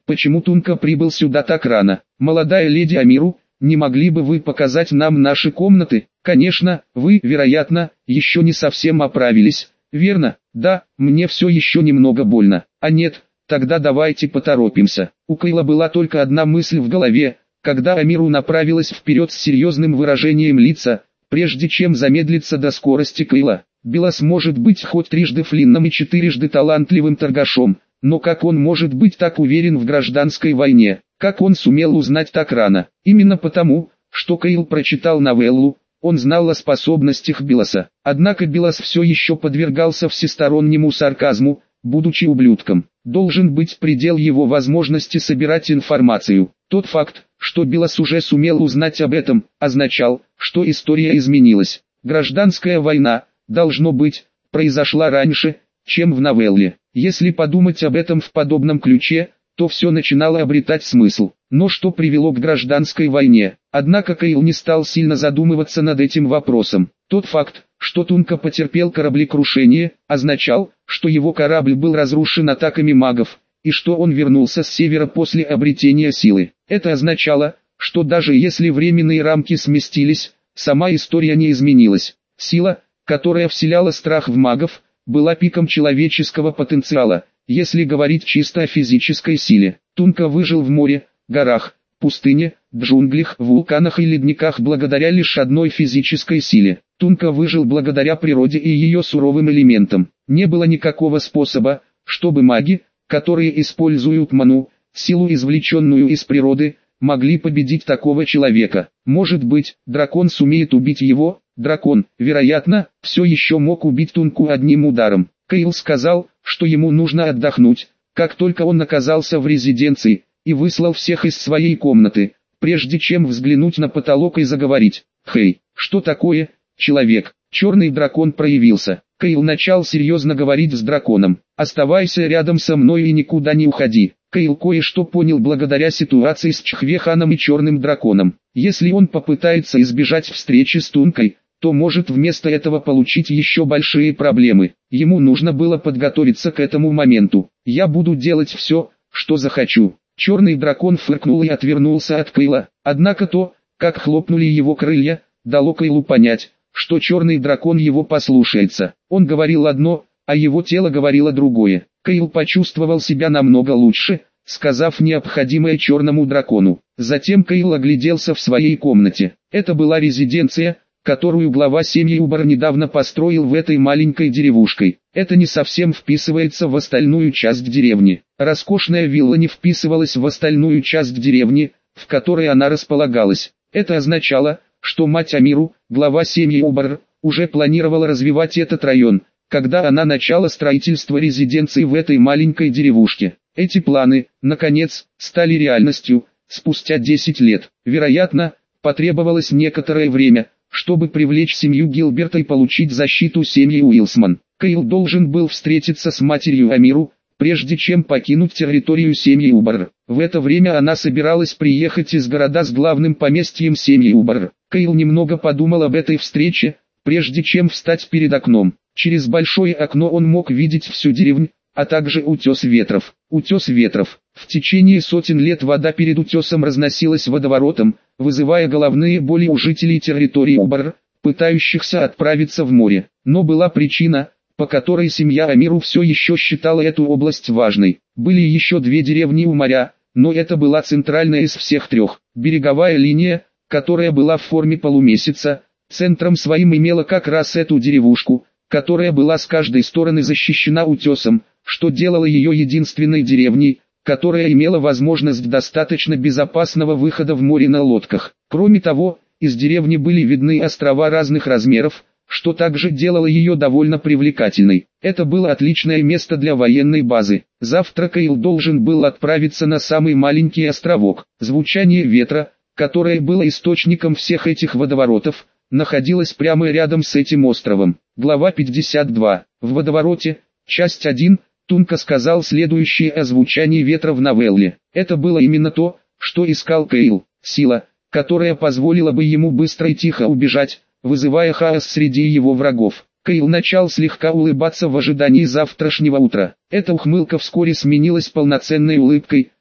почему Тунка прибыл сюда так рано? Молодая леди Амиру, не могли бы вы показать нам наши комнаты? Конечно, вы, вероятно, еще не совсем оправились, верно? Да, мне все еще немного больно. А нет, тогда давайте поторопимся. У Кейла была только одна мысль в голове, когда Амиру направилась вперед с серьезным выражением лица, прежде чем замедлиться до скорости Кейла. Белос может быть хоть трижды флинном и четырежды талантливым торгашом, но как он может быть так уверен в гражданской войне? Как он сумел узнать так рано? Именно потому, что Кейл прочитал новеллу, он знал о способностях Белоса. Однако Белос все еще подвергался всестороннему сарказму, будучи ублюдком. Должен быть предел его возможности собирать информацию. Тот факт, что Белос уже сумел узнать об этом, означал, что история изменилась. Гражданская война, должно быть, произошла раньше, чем в новелле. Если подумать об этом в подобном ключе, то все начинало обретать смысл. Но что привело к гражданской войне? Однако Кейл не стал сильно задумываться над этим вопросом. Тот факт, что Тунка потерпел кораблекрушение, означал, что его корабль был разрушен атаками магов, и что он вернулся с севера после обретения силы. Это означало, что даже если временные рамки сместились, сама история не изменилась. Сила, которая вселяла страх в магов, была пиком человеческого потенциала, если говорить чисто о физической силе. Тунка выжил в море, горах, пустыне, джунглях, вулканах и ледниках благодаря лишь одной физической силе. Тунка выжил благодаря природе и ее суровым элементам. Не было никакого способа, чтобы маги, которые используют ману, силу, извлеченную из природы, могли победить такого человека. Может быть, дракон сумеет убить его? Дракон, вероятно, все еще мог убить Тунку одним ударом. Кейл сказал, что ему нужно отдохнуть, как только он оказался в резиденции, и выслал всех из своей комнаты, прежде чем взглянуть на потолок и заговорить. «Хей, что такое, человек?» Черный дракон проявился. Кейл начал серьезно говорить с драконом. «Оставайся рядом со мной и никуда не уходи». Кейл кое-что понял благодаря ситуации с Чхвеханом и Черным драконом. Если он попытается избежать встречи с Тункой, то может вместо этого получить еще большие проблемы. Ему нужно было подготовиться к этому моменту. «Я буду делать все, что захочу». Черный дракон фыркнул и отвернулся от Кейла. Однако то, как хлопнули его крылья, дало Кейлу понять, что черный дракон его послушается. Он говорил одно, а его тело говорило другое. Кейл почувствовал себя намного лучше, сказав необходимое черному дракону. Затем Кейл огляделся в своей комнате. Это была резиденция, которую глава семьи Убар недавно построил в этой маленькой деревушке. Это не совсем вписывается в остальную часть деревни. Роскошная вилла не вписывалась в остальную часть деревни, в которой она располагалась. Это означало, что мать Амиру, глава семьи Убар, уже планировала развивать этот район, когда она начала строительство резиденции в этой маленькой деревушке. Эти планы, наконец, стали реальностью, спустя десять лет. Вероятно, потребовалось некоторое время, чтобы привлечь семью Гилберта и получить защиту семьи Уилсман. Кейл должен был встретиться с матерью Амиру, прежде чем покинуть территорию семьи Убар. В это время она собиралась приехать из города с главным поместьем семьи Убар. Кейл немного подумал об этой встрече, прежде чем встать перед окном. Через большое окно он мог видеть всю деревню, а также утес ветров. Утес ветров. В течение сотен лет вода перед утесом разносилась водоворотом, вызывая головные боли у жителей территории Убар, пытающихся отправиться в море. Но была причина, по которой семья Амиру все еще считала эту область важной. Были еще две деревни у моря, но это была центральная из всех трех. Береговая линия, которая была в форме полумесяца, центром своим имела как раз эту деревушку, которая была с каждой стороны защищена утесом, что делало ее единственной деревней, которая имела возможность достаточно безопасного выхода в море на лодках. Кроме того, из деревни были видны острова разных размеров, что также делало ее довольно привлекательной. Это было отличное место для военной базы. Завтра Кейл должен был отправиться на самый маленький островок. Звучание ветра, которое было источником всех этих водоворотов, находилось прямо рядом с этим островом. Глава пятьдесят два. В водовороте, часть один, Тунка сказал следующее о звучании ветра в новелле. Это было именно то, что искал Кейл. Сила, которая позволила бы ему быстро и тихо убежать, вызывая хаос среди его врагов. Кейл начал слегка улыбаться в ожидании завтрашнего утра. Эта ухмылка вскоре сменилась полноценной улыбкой,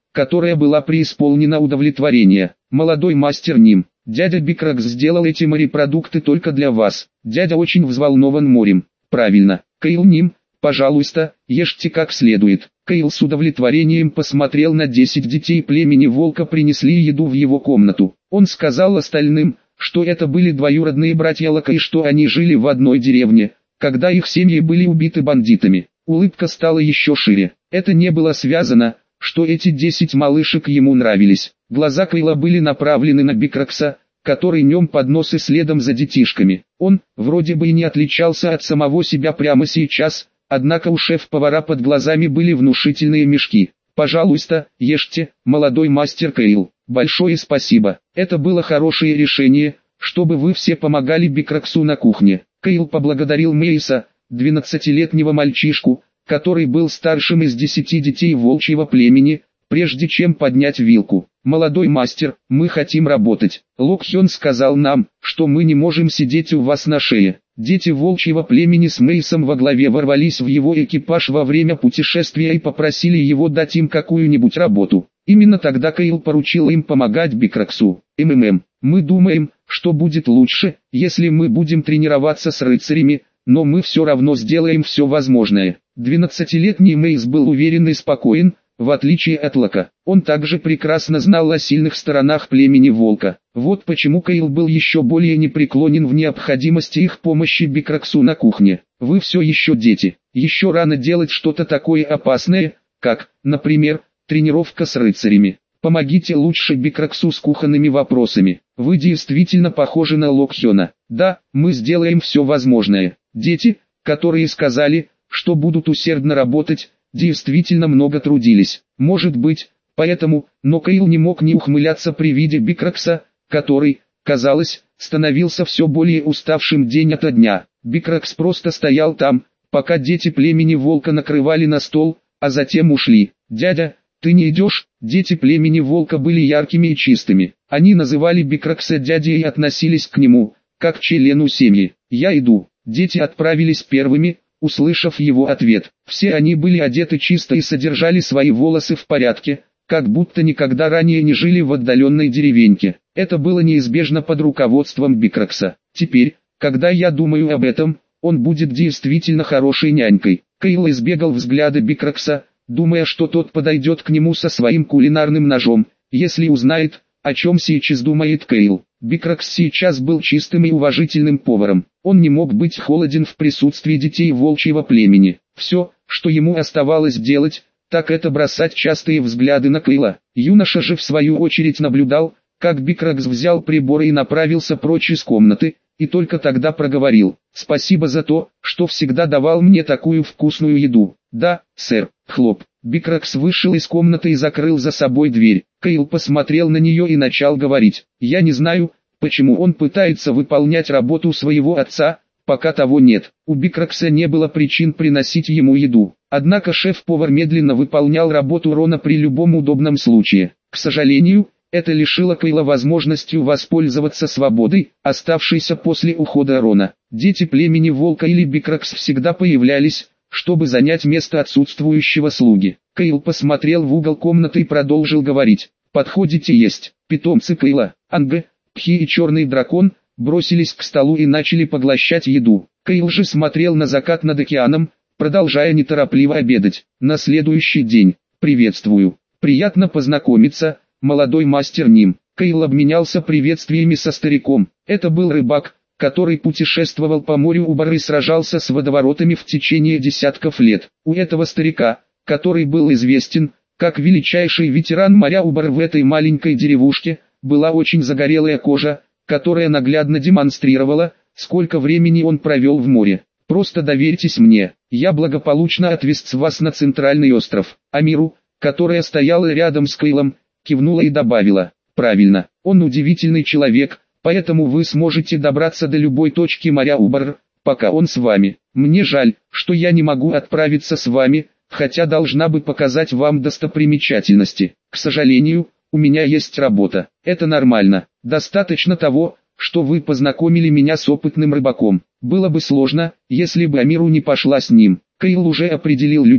которая была преисполнена удовлетворения. Молодой мастер Ним, дядя Бикракс сделал эти морепродукты только для вас. Дядя очень взволнован морем. Правильно. Кейл Ним, пожалуйста, ешьте как следует. Кейл с удовлетворением посмотрел на десять детей племени волка, принесли еду в его комнату. Он сказал остальным, что это были двоюродные братья Лока и что они жили в одной деревне, когда их семьи были убиты бандитами. Улыбка стала еще шире. Это не было связано, что эти десять малышек ему нравились. Глаза Кейла были направлены на Бикракса, который нём подносы следом за детишками. Он, вроде бы и не отличался от самого себя прямо сейчас, однако у шеф-повара под глазами были внушительные мешки. «Пожалуйста, ешьте, молодой мастер Кейл. Большое спасибо. Это было хорошее решение, чтобы вы все помогали Бикраксу на кухне». Кейл поблагодарил Мейса, двенадцатилетнего мальчишку, который был старшим из десяти детей волчьего племени, прежде чем поднять вилку. «Молодой мастер, мы хотим работать. Лок Хён сказал нам, что мы не можем сидеть у вас на шее». Дети волчьего племени с Мейсом во главе ворвались в его экипаж во время путешествия и попросили его дать им какую-нибудь работу. Именно тогда Кейл поручил им помогать Бикраксу. «МММ, мы думаем, что будет лучше, если мы будем тренироваться с рыцарями, но мы все равно сделаем все возможное». Двенадцатилетний Мейс был уверен и спокоен, в отличие от Лока. Он также прекрасно знал о сильных сторонах племени волка. Вот почему Кейл был еще более непреклонен в необходимости их помощи Бикраксу на кухне. «Вы все еще дети. Еще рано делать что-то такое опасное, как, например, тренировка с рыцарями. Помогите лучше Бикраксу с кухонными вопросами. Вы действительно похожи на Лок Хёна. Да, мы сделаем все возможное». Дети, которые сказали, что будут усердно работать, действительно много трудились. Может быть, поэтому, но Кейл не мог не ухмыляться при виде Бикракса, который, казалось, становился все более уставшим день ото дня. Бикракс просто стоял там, пока дети племени волка накрывали на стол, а затем ушли. «Дядя, ты не идешь?» Дети племени волка были яркими и чистыми. Они называли Бикракса дядей и относились к нему, как к члену семьи. «Я иду». Дети отправились первыми, услышав его ответ. Все они были одеты чисто и содержали свои волосы в порядке, как будто никогда ранее не жили в отдаленной деревеньке. Это было неизбежно под руководством Бикракса. Теперь, когда я думаю об этом, он будет действительно хорошей нянькой. Кейл избегал взгляда Бикракса, думая, что тот подойдет к нему со своим кулинарным ножом, если узнает, о чем сейчас думает Кейл. Бикракс сейчас был чистым и уважительным поваром. Он не мог быть холоден в присутствии детей волчьего племени. Все, что ему оставалось делать, так это бросать частые взгляды на Кейла. Юноша же в свою очередь наблюдал, как Бикракс взял приборы и направился прочь из комнаты, и только тогда проговорил: «Спасибо за то, что всегда давал мне такую вкусную еду». «Да, сэр». Хлоп. Бикракс вышел из комнаты и закрыл за собой дверь. Кейл посмотрел на нее и начал говорить: «Я не знаю, почему он пытается выполнять работу своего отца, пока того нет». У Бикракса не было причин приносить ему еду. Однако шеф-повар медленно выполнял работу Рона при любом удобном случае. К сожалению, это лишило Кейла возможности воспользоваться свободой, оставшейся после ухода Рона. Дети племени волка или Бикракс всегда появлялись, чтобы занять место отсутствующего слуги. Кейл посмотрел в угол комнаты и продолжил говорить: «Подходите есть». Питомцы Кейла, Анга, Пхи и Черный дракон, бросились к столу и начали поглощать еду. Кейл же смотрел на закат над океаном, продолжая неторопливо обедать. На следующий день: «Приветствую. Приятно познакомиться, молодой мастер Ним». Кейл обменялся приветствиями со стариком. Это был рыбак, который путешествовал по морю Убар и сражался с водоворотами в течение десятков лет. У этого старика, который был известен как величайший ветеран моря Убар в этой маленькой деревушке, была очень загорелая кожа, которая наглядно демонстрировала, сколько времени он провел в море. «Просто доверьтесь мне, я благополучно отвез вас на центральный остров». Амиру, которая стояла рядом с Кейлом, кивнула и добавила: «Правильно, он удивительный человек, поэтому вы сможете добраться до любой точки моря Убар, пока он с вами. Мне жаль, что я не могу отправиться с вами, хотя должна бы показать вам достопримечательности. К сожалению, у меня есть работа. Это нормально. Достаточно того, что вы познакомили меня с опытным рыбаком. Было бы сложно, если бы Амиру не пошла с ним». Кейл уже определил людей,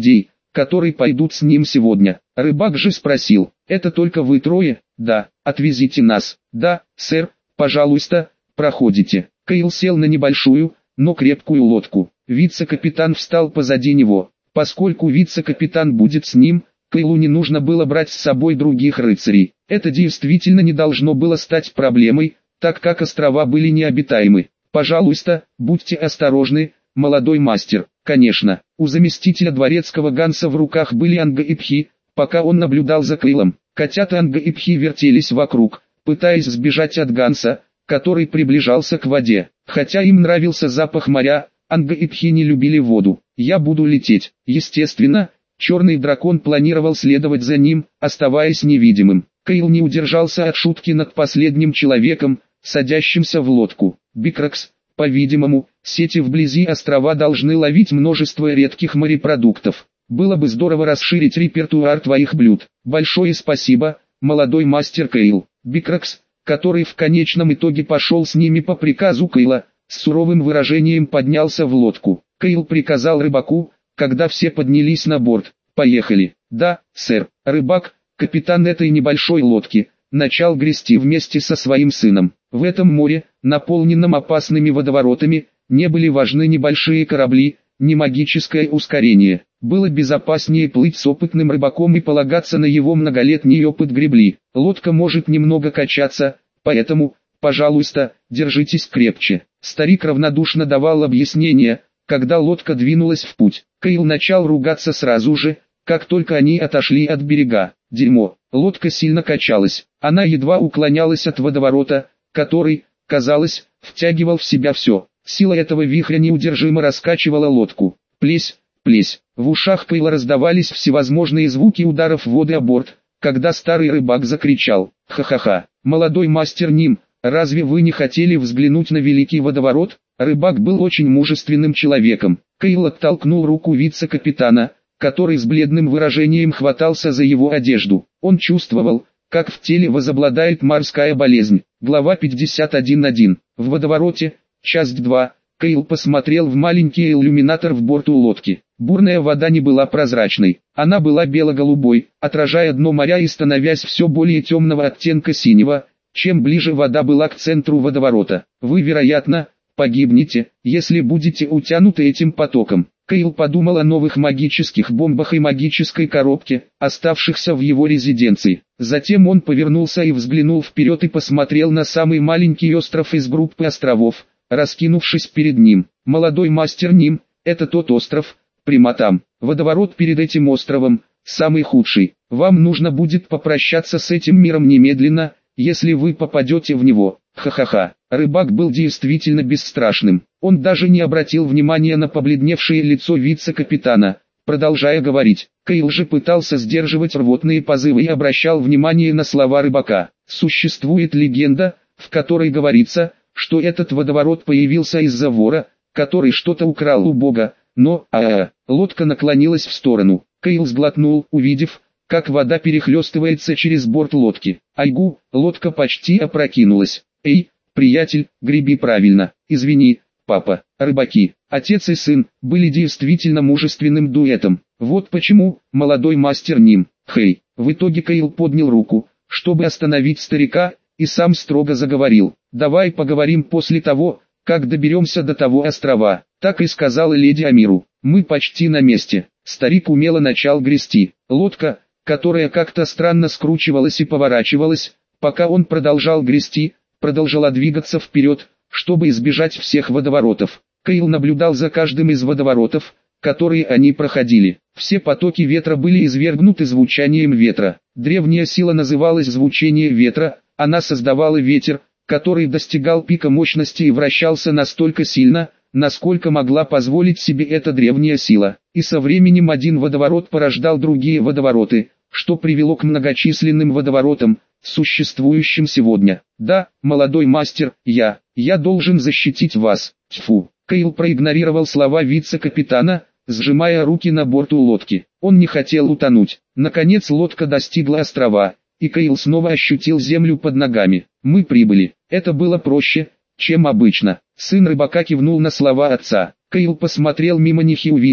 которые пойдут с ним сегодня. Рыбак же спросил: «Это только вы трое?» «Да, отвезите нас». «Да, сэр, пожалуйста, проходите». Кейл сел на небольшую, но крепкую лодку. Вице-капитан встал позади него. Поскольку вице-капитан будет с ним, Кейлу не нужно было брать с собой других рыцарей. Это действительно не должно было стать проблемой, так как острова были необитаемы. «Пожалуйста, будьте осторожны, молодой мастер». Конечно, у заместителя дворецкого Ганса в руках были Анга и Пхи, пока он наблюдал за Кейлом. Котята Анга и Пхи вертелись вокруг, пытаясь сбежать от Ганса, который приближался к воде. Хотя им нравился запах моря, Анга и Пхи не любили воду. «Я буду лететь». Естественно, черный дракон планировал следовать за ним, оставаясь невидимым. Кейл не удержался от шутки над последним человеком, садящимся в лодку. «Бикракс, по-видимому, сети вблизи острова должны ловить множество редких морепродуктов. Было бы здорово расширить репертуар твоих блюд. Большое спасибо, молодой мастер Кейл». Бикракс, который в конечном итоге пошел с ними по приказу Кейла, с суровым выражением поднялся в лодку. Кейл приказал рыбаку, когда все поднялись на борт: «Поехали». «Да, сэр». Рыбак, капитан этой небольшой лодки, начал грести вместе со своим сыном. В этом море, наполненном опасными водоворотами, не были важны ни большие корабли, ни магическое ускорение. Было безопаснее плыть с опытным рыбаком и полагаться на его многолетний опыт гребли. Лодка может немного качаться, поэтому, пожалуйста, держитесь крепче. Старик равнодушно давал объяснения, когда лодка двинулась в путь. Кейл начал ругаться сразу же, как только они отошли от берега. Дерьмо. Лодка сильно качалась. Она едва уклонялась от водоворота, который, казалось, втягивал в себя все. Сила этого вихря неудержимо раскачивала лодку. Плесь, плесь. В ушах Кейла раздавались всевозможные звуки ударов воды о борт, когда старый рыбак закричал: «Ха-ха-ха! Молодой мастер Ним, разве вы не хотели взглянуть на великий водоворот?» Рыбак был очень мужественным человеком. Кейл оттолкнул руку вице-капитана, который с бледным выражением хватался за его одежду. Он чувствовал, как в теле возобладает морская болезнь. Глава пятьдесят один точка один. В водовороте, часть два. Кейл посмотрел в маленький иллюминатор в борту лодки. Бурная вода не была прозрачной. Она была бело-голубой, отражая дно моря и становясь все более темного оттенка синего, чем ближе вода была к центру водоворота. «Вы, вероятно, погибнете, если будете утянуты этим потоком». Кейл подумал о новых магических бомбах и магической коробке, оставшихся в его резиденции. Затем он повернулся и взглянул вперед и посмотрел на самый маленький остров из группы островов, раскинувшись перед ним. «Молодой мастер Ним, это тот остров, прямо там. Водоворот перед этим островом, самый худший. Вам нужно будет попрощаться с этим миром немедленно, если вы попадете в него». Ха-ха-ха. Рыбак был действительно бесстрашным. Он даже не обратил внимания на побледневшее лицо вице-капитана, продолжая говорить. Кейл же пытался сдерживать рвотные позывы и обращал внимание на слова рыбака. Существует легенда, в которой говорится, что этот водоворот появился из-за вора, который что-то украл у бога, но, а-а-а, лодка наклонилась в сторону. Кейл сглотнул, увидев, как вода перехлестывается через борт лодки. Айгу, лодка почти опрокинулась. «Эй, приятель, греби правильно. Извини, папа». Рыбаки, отец и сын, были действительно мужественным дуэтом. Вот почему, молодой мастер Ним. Хей. В итоге Кейл поднял руку, чтобы остановить старика, и сам строго заговорил. «Давай поговорим после того, как доберемся до того острова». Так и сказала леди Амиру. «Мы почти на месте». Старик умело начал грести. Лодка, которая как-то странно скручивалась и поворачивалась, пока он продолжал грести, продолжала двигаться вперед, чтобы избежать всех водоворотов. Кейл наблюдал за каждым из водоворотов, которые они проходили. Все потоки ветра были извергнуты звучанием ветра. Древняя сила называлась звучение ветра, она создавала ветер, который достигал пика мощности и вращался настолько сильно, насколько могла позволить себе эта древняя сила. И со временем один водоворот порождал другие водовороты, что привело к многочисленным водоворотам, существующим сегодня. «Да, молодой мастер, я, я должен защитить вас». Тьфу. Кейл проигнорировал слова вице-капитана, сжимая руки на борту лодки. Он не хотел утонуть. Наконец лодка достигла острова, и Кейл снова ощутил землю под ногами. «Мы прибыли». Это было проще, чем обычно. Сын рыбака кивнул на слова отца. Кейл посмотрел мимо них и увидел,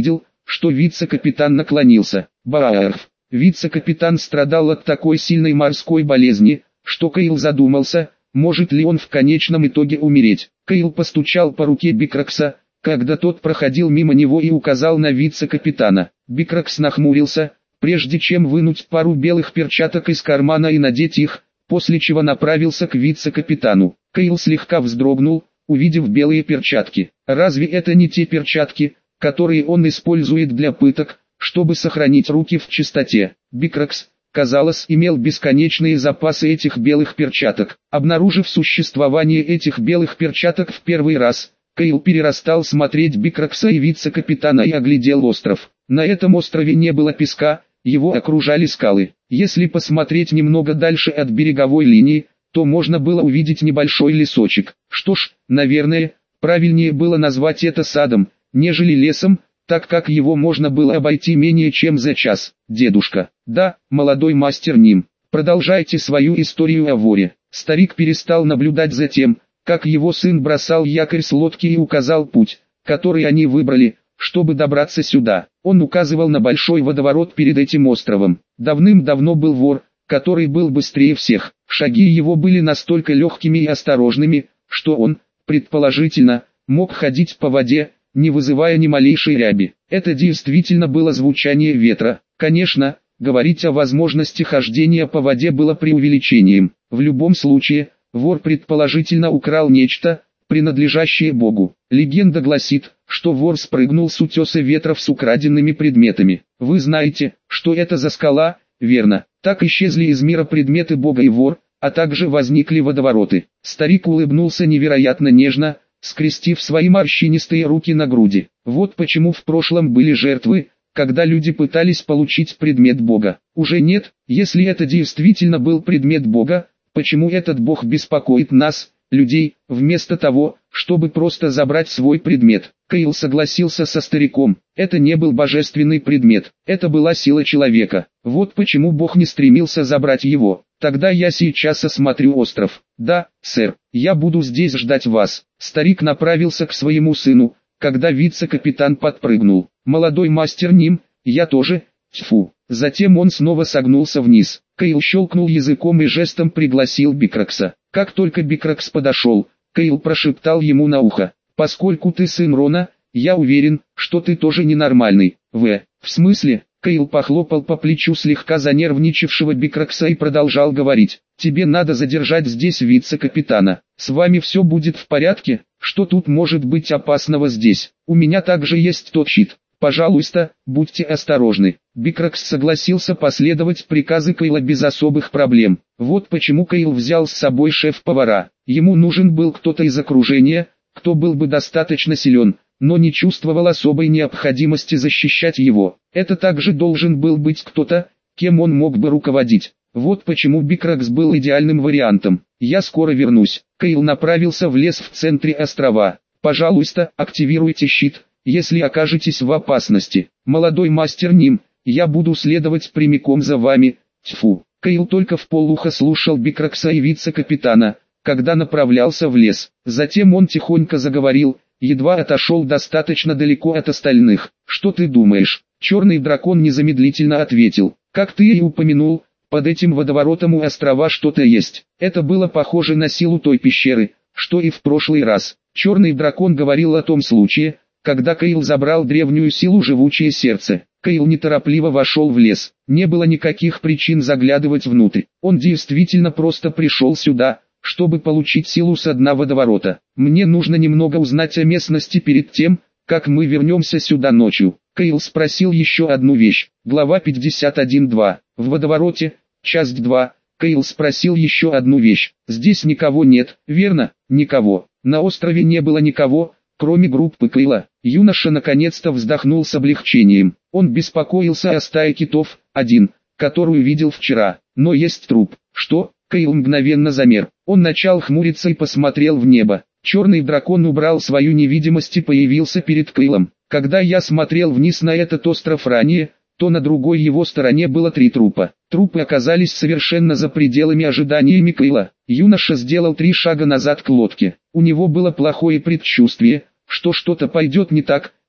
что вице-капитан наклонился. Баарф. Вице-капитан страдал от такой сильной морской болезни, что Кейл задумался, может ли он в конечном итоге умереть. Кейл постучал по руке Бикракса, когда тот проходил мимо него и указал на вице-капитана. Бикракс нахмурился, прежде чем вынуть пару белых перчаток из кармана и надеть их, после чего направился к вице-капитану. Кейл слегка вздрогнул, увидев белые перчатки. Разве это не те перчатки, которые он использует для пыток, чтобы сохранить руки в чистоте? Бикракс, казалось, имел бесконечные запасы этих белых перчаток. Обнаружив существование этих белых перчаток в первый раз, Кейл перестал смотреть Бикракса и вице-капитана и оглядел остров. На этом острове не было песка, его окружали скалы. Если посмотреть немного дальше от береговой линии, то можно было увидеть небольшой лесочек. Что ж, наверное, правильнее было назвать это садом, нежели лесом, так как его можно было обойти менее чем за час. Дедушка. Да, молодой мастер Ним. Продолжайте свою историю о воре. Старик перестал наблюдать за тем, как его сын бросал якорь с лодки и указал путь, который они выбрали, чтобы добраться сюда. Он указывал на большой водоворот перед этим островом. Давным-давно был вор, который был быстрее всех. Шаги его были настолько легкими и осторожными, что он, предположительно, мог ходить по воде, не вызывая ни малейшей ряби. Это действительно было звучание ветра. Конечно, говорить о возможности хождения по воде было преувеличением. В любом случае, вор предположительно украл нечто, принадлежащее Богу. Легенда гласит, что вор спрыгнул с утеса ветров с украденными предметами. Вы знаете, что это за скала, верно? Так исчезли из мира предметы Бога и вор, а также возникли водовороты. Старик улыбнулся невероятно нежно, скрестив свои морщинистые руки на груди. Вот почему в прошлом были жертвы, когда люди пытались получить предмет Бога. Уже нет, если это действительно был предмет Бога, почему этот Бог беспокоит нас, людей, вместо того, чтобы просто забрать свой предмет? Кейл согласился со стариком. Это не был божественный предмет, это была сила человека. Вот почему Бог не стремился забрать его. Тогда я сейчас осмотрю остров. Да, сэр, я буду здесь ждать вас. Старик направился к своему сыну, когда вице-капитан подпрыгнул. Молодой мастер Ним, я тоже, тьфу. Затем он снова согнулся вниз. Кейл щелкнул языком и жестом пригласил Бикракса. Как только Бикракс подошел, Кейл прошептал ему на ухо: «Поскольку ты сын Рона, я уверен, что ты тоже ненормальный». В. В смысле? Кейл похлопал по плечу слегка занервничавшего Бикракса и продолжал говорить: «Тебе надо задержать здесь вице-капитана. С вами все будет в порядке? Что тут может быть опасного здесь? У меня также есть тот щит. Пожалуйста, будьте осторожны». Бикракс согласился последовать приказы Кейла без особых проблем. Вот почему Кейл взял с собой шеф-повара. Ему нужен был кто-то из окружения, кто был бы достаточно силен, но не чувствовал особой необходимости защищать его. Это также должен был быть кто-то, кем он мог бы руководить. Вот почему Бикракс был идеальным вариантом. «Я скоро вернусь». Кейл направился в лес в центре острова. «Пожалуйста, активируйте щит, если окажетесь в опасности. Молодой мастер Ним, я буду следовать прямиком за вами». Тьфу. Кейл только вполуха слушал Бикракса и вице-капитана, когда направлялся в лес. Затем он тихонько заговорил, едва отошел достаточно далеко от остальных. «Что ты думаешь?» Черный дракон незамедлительно ответил: «Как ты и упомянул, под этим водоворотом у острова что-то есть. Это было похоже на силу той пещеры, что и в прошлый раз». Черный дракон говорил о том случае, когда Кейл забрал древнюю силу живучее сердце. Кейл неторопливо вошел в лес. Не было никаких причин заглядывать внутрь. Он действительно просто пришел сюда, чтобы получить силу со дна водоворота. «Мне нужно немного узнать о местности перед тем, как мы вернемся сюда ночью». Кейл спросил еще одну вещь. Глава пятьдесят один два. В водовороте, часть два. Кейл спросил еще одну вещь. «Здесь никого нет, верно?» «Никого». На острове не было никого, кроме группы Кейла. Юноша наконец-то вздохнул с облегчением. Он беспокоился о стае китов, один, которую видел вчера. Но есть труп. Что? Кейл мгновенно замер. Он начал хмуриться и посмотрел в небо. Черный дракон убрал свою невидимость и появился перед Кейлом. Когда я смотрел вниз на этот остров ранее, то на другой его стороне было три трупа. Трупы оказались совершенно за пределами ожиданиями Кейла. Юноша сделал три шага назад к лодке. У него было плохое предчувствие, что что-то пойдет не так,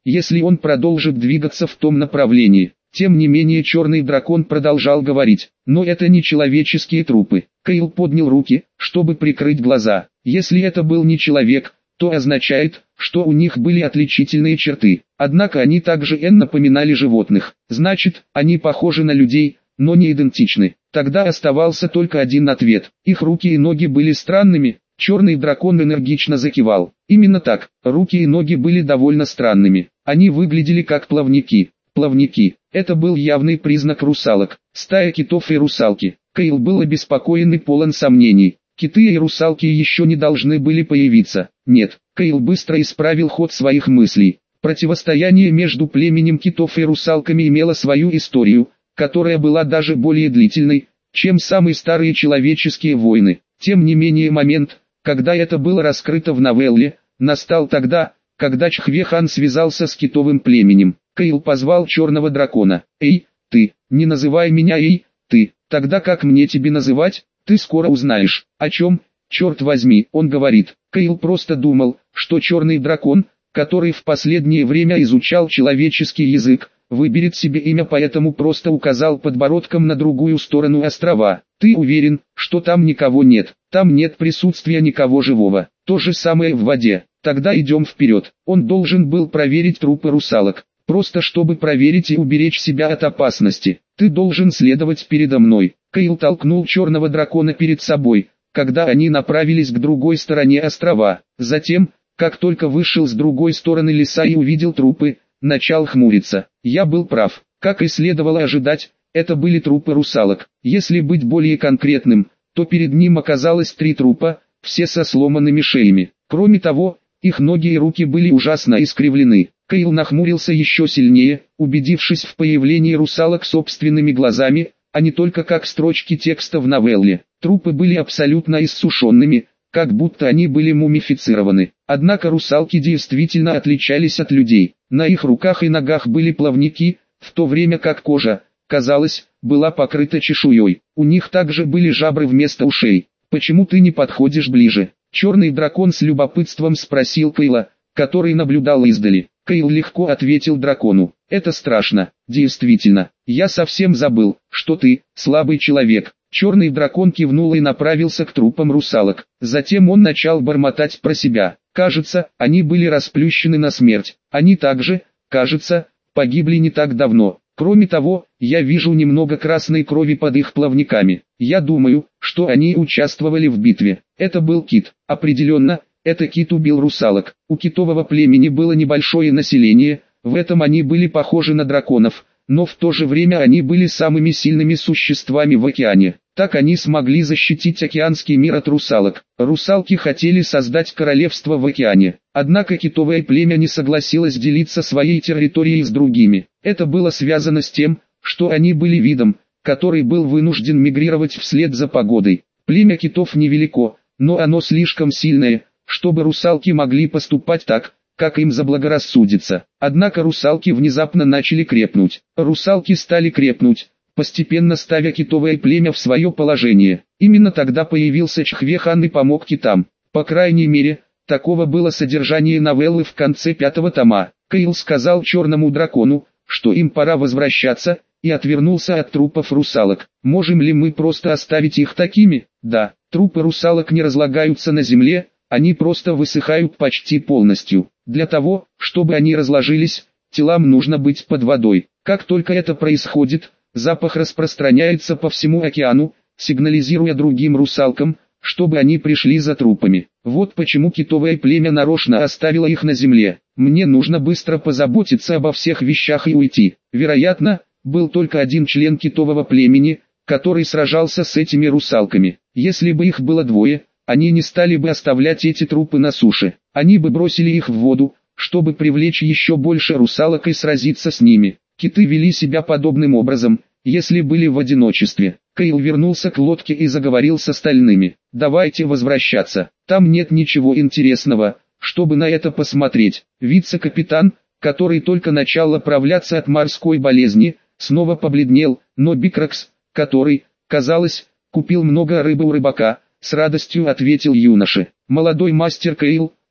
если он продолжит двигаться в том направлении. Тем не менее черный дракон продолжал говорить, но это не человеческие трупы. Кейл поднял руки, чтобы прикрыть глаза. Если это был не человек, то означает, что у них были отличительные черты. Однако они также и напоминали животных. Значит, они похожи на людей, но не идентичны. Тогда оставался только один ответ. Их руки и ноги были странными. Черный дракон энергично закивал. Именно так, руки и ноги были довольно странными. Они выглядели как плавники. Плавники. Это был явный признак русалок. Стая китов и русалки. Кейл был обеспокоен и полон сомнений. Киты и русалки еще не должны были появиться. Нет, Кейл быстро исправил ход своих мыслей. Противостояние между племенем китов и русалками имело свою историю, которая была даже более длительной, чем самые старые человеческие войны. Тем не менее момент, когда это было раскрыто в новелле, настал тогда, когда Чхве-хан связался с китовым племенем. Кейл позвал черного дракона. «Эй, ты, не называй меня эй, ты, тогда как мне тебе называть, ты скоро узнаешь, о чем, черт возьми, он говорит». Кейл просто думал, что черный дракон, который в последнее время изучал человеческий язык, выберет себе имя, поэтому просто указал подбородком на другую сторону острова. «Ты уверен, что там никого нет? Там нет присутствия никого живого. То же самое в воде. Тогда идем вперед». Он должен был проверить трупы русалок. Просто чтобы проверить и уберечь себя от опасности. «Ты должен следовать передо мной». Кейл толкнул черного дракона перед собой, когда они направились к другой стороне острова. Затем, как только вышел с другой стороны леса и увидел трупы, начал хмуриться. Я был прав. Как и следовало ожидать, это были трупы русалок. Если быть более конкретным, то перед ним оказалось три трупа, все со сломанными шеями. Кроме того, их ноги и руки были ужасно искривлены. Кейл нахмурился еще сильнее, убедившись в появлении русалок собственными глазами, а не только как строчки текста в новелле. Трупы были абсолютно иссушенными, как будто они были мумифицированы. Однако русалки действительно отличались от людей. На их руках и ногах были плавники, в то время как кожа, казалось, была покрыта чешуей. У них также были жабры вместо ушей. «Почему ты не подходишь ближе?» Черный дракон с любопытством спросил Кейла, который наблюдал издали. Кейл легко ответил дракону: «Это страшно, действительно, я совсем забыл, что ты, слабый человек». Черный дракон кивнул и направился к трупам русалок. Затем он начал бормотать про себя. Кажется, они были расплющены на смерть. Они также, кажется, погибли не так давно. Кроме того, я вижу немного красной крови под их плавниками. Я думаю, что они участвовали в битве. Это был кит. Определенно, это кит убил русалок. У китового племени было небольшое население, в этом они были похожи на драконов, но в то же время они были самыми сильными существами в океане. Так они смогли защитить океанский мир от русалок. Русалки хотели создать королевство в океане, однако китовое племя не согласилось делиться своей территорией с другими. Это было связано с тем, что они были видом, который был вынужден мигрировать вслед за погодой. Племя китов невелико, но оно слишком сильное, чтобы русалки могли поступать так, как им заблагорассудится. Однако русалки внезапно начали крепнуть. Русалки стали крепнуть, постепенно ставя китовое племя в свое положение. Именно тогда появился Чхве-хан и помог китам. По крайней мере, таково было содержание новеллы в конце пятого тома. Кейл сказал черному дракону, что им пора возвращаться, и отвернулся от трупов русалок. «Можем ли мы просто оставить их такими?» «Да, трупы русалок не разлагаются на земле, они просто высыхают почти полностью. Для того, чтобы они разложились, телам нужно быть под водой. Как только это происходит, запах распространяется по всему океану, сигнализируя другим русалкам, чтобы они пришли за трупами. Вот почему китовое племя нарочно оставило их на земле. Мне нужно быстро позаботиться обо всех вещах и уйти». Вероятно, был только один член китового племени, который сражался с этими русалками. Если бы их было двое, они не стали бы оставлять эти трупы на суше. Они бы бросили их в воду, чтобы привлечь еще больше русалок и сразиться с ними. Киты вели себя подобным образом, если были в одиночестве. Кейл вернулся к лодке и заговорил с остальными. «Давайте возвращаться. Там нет ничего интересного, чтобы на это посмотреть». Вице-капитан, который только начал оправляться от морской болезни, снова побледнел, но Бикракс, который, казалось, купил много рыбы у рыбака, с радостью ответил юноше: «Молодой мастер Кейл,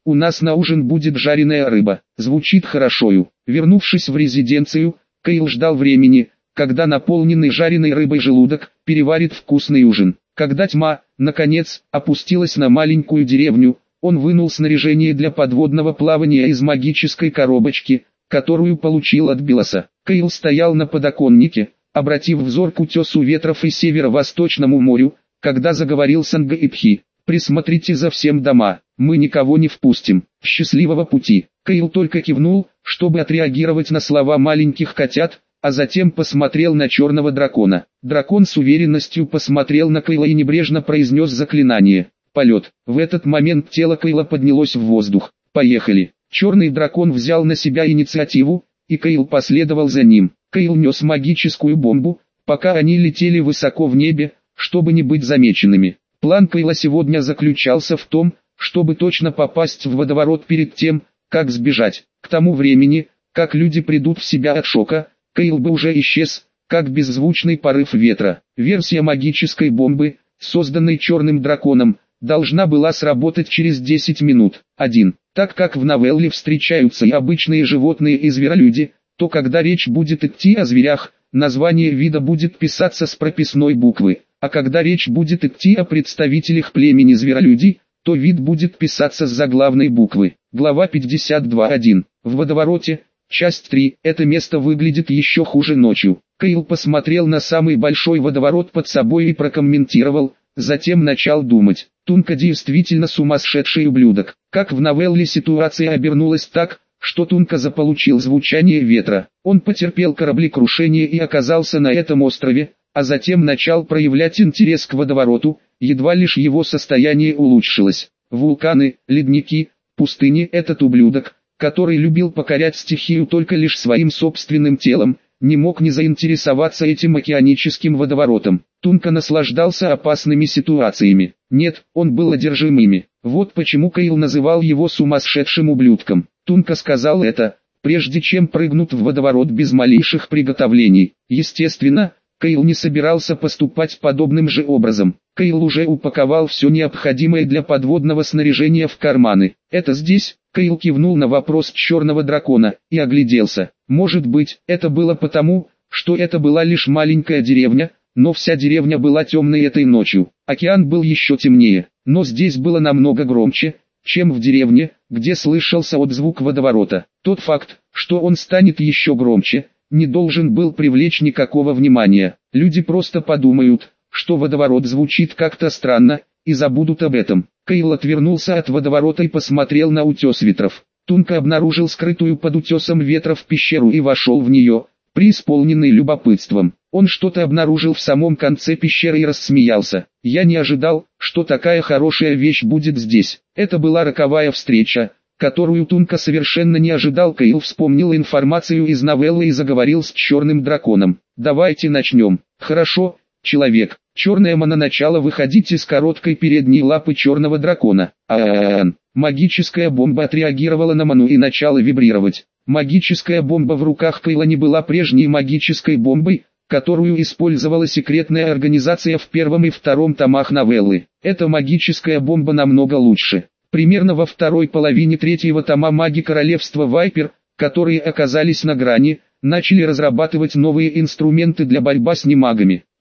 у нас на ужин будет жареная рыба. Звучит хорошо. Вернувшись в резиденцию, Кайл ждал времени, когда наполненный жареной рыбой желудок переварит вкусный ужин. Когда тьма, наконец, опустилась на маленькую деревню, он вынул снаряжение для подводного плавания из магической коробочки, которую получил от Билоса. Кайл стоял на подоконнике, обратив взор к утесу ветров и северо-восточному морю, когда заговорил Санга-Ипхи. «Присмотрите за всем дома, мы никого не впустим. Счастливого пути!» Кайл только кивнул, чтобы отреагировать на слова маленьких котят, а затем посмотрел на черного дракона. Дракон с уверенностью посмотрел на Кайла и небрежно произнес заклинание. Полет. В этот момент тело Кайла поднялось в воздух. «Поехали!» Черный дракон взял на себя инициативу, и Кайл последовал за ним. Кайл нес магическую бомбу, пока они летели высоко в небе, чтобы не быть замеченными. План Кайла сегодня заключался в том, чтобы точно попасть в водоворот перед тем, как сбежать. К тому времени, как люди придут в себя от шока, Кайл бы уже исчез, как беззвучный порыв ветра. Версия магической бомбы, созданной черным драконом, должна была сработать через десять минут. один. Так как в новелле встречаются и обычные животные и зверолюди, то когда речь будет идти о зверях, название вида будет писаться с прописной буквы, а когда речь будет идти о представителях племени зверолюдей, то вид будет писаться с заглавной буквы. Глава пятьдесят два точка один. В водовороте, часть три. Это место выглядит еще хуже ночью. Кайл посмотрел на самый большой водоворот под собой и прокомментировал, затем начал думать. Тунка действительно сумасшедший ублюдок. Как в новелле ситуация обернулась так, что Тунка заполучил звучание ветра. Он потерпел кораблекрушение и оказался на этом острове, а затем начал проявлять интерес к водовороту, едва лишь его состояние улучшилось. Вулканы, ледники, пустыни. Этот ублюдок, который любил покорять стихию только лишь своим собственным телом, не мог не заинтересоваться этим океаническим водоворотом. Тунка наслаждался опасными ситуациями. Нет, он был одержим ими. Вот почему Кайл называл его сумасшедшим ублюдком. Тунка сказал это, прежде чем прыгнуть в водоворот без малейших приготовлений. Естественно, Кайл не собирался поступать подобным же образом. Кайл уже упаковал все необходимое для подводного снаряжения в карманы. «Это здесь?» Кайл кивнул на вопрос черного дракона и огляделся. Может быть, это было потому, что это была лишь маленькая деревня, но вся деревня была темной этой ночью. Океан был еще темнее, но здесь было намного громче, чем в деревне, где слышался отзвук водоворота. Тот факт, что он станет еще громче, не должен был привлечь никакого внимания. Люди просто подумают, что водоворот звучит как-то странно, и забудут об этом. Кайл отвернулся от водоворота и посмотрел на утес ветров. Тунка обнаружил скрытую под утесом ветров пещеру и вошел в нее, преисполненный любопытством. Он что-то обнаружил в самом конце пещеры и рассмеялся. «Я не ожидал, что такая хорошая вещь будет здесь». Это была роковая встреча, которую Тунка совершенно не ожидал. Кайл вспомнил информацию из новеллы и заговорил с черным драконом. «Давайте начнем». «Хорошо, человек». Черная мана начала выходить из короткой передней лапы черного дракона. А-а-а-ан. Магическая бомба отреагировала на ману и начала вибрировать. Магическая бомба в руках Кайла не была прежней магической бомбой, которую использовала секретная организация в первом и втором томах новеллы. Эта магическая бомба намного лучше. Примерно во второй половине третьего тома маги королевства Вайпер, которые оказались на грани, начали разрабатывать новые инструменты для борьбы с немагами.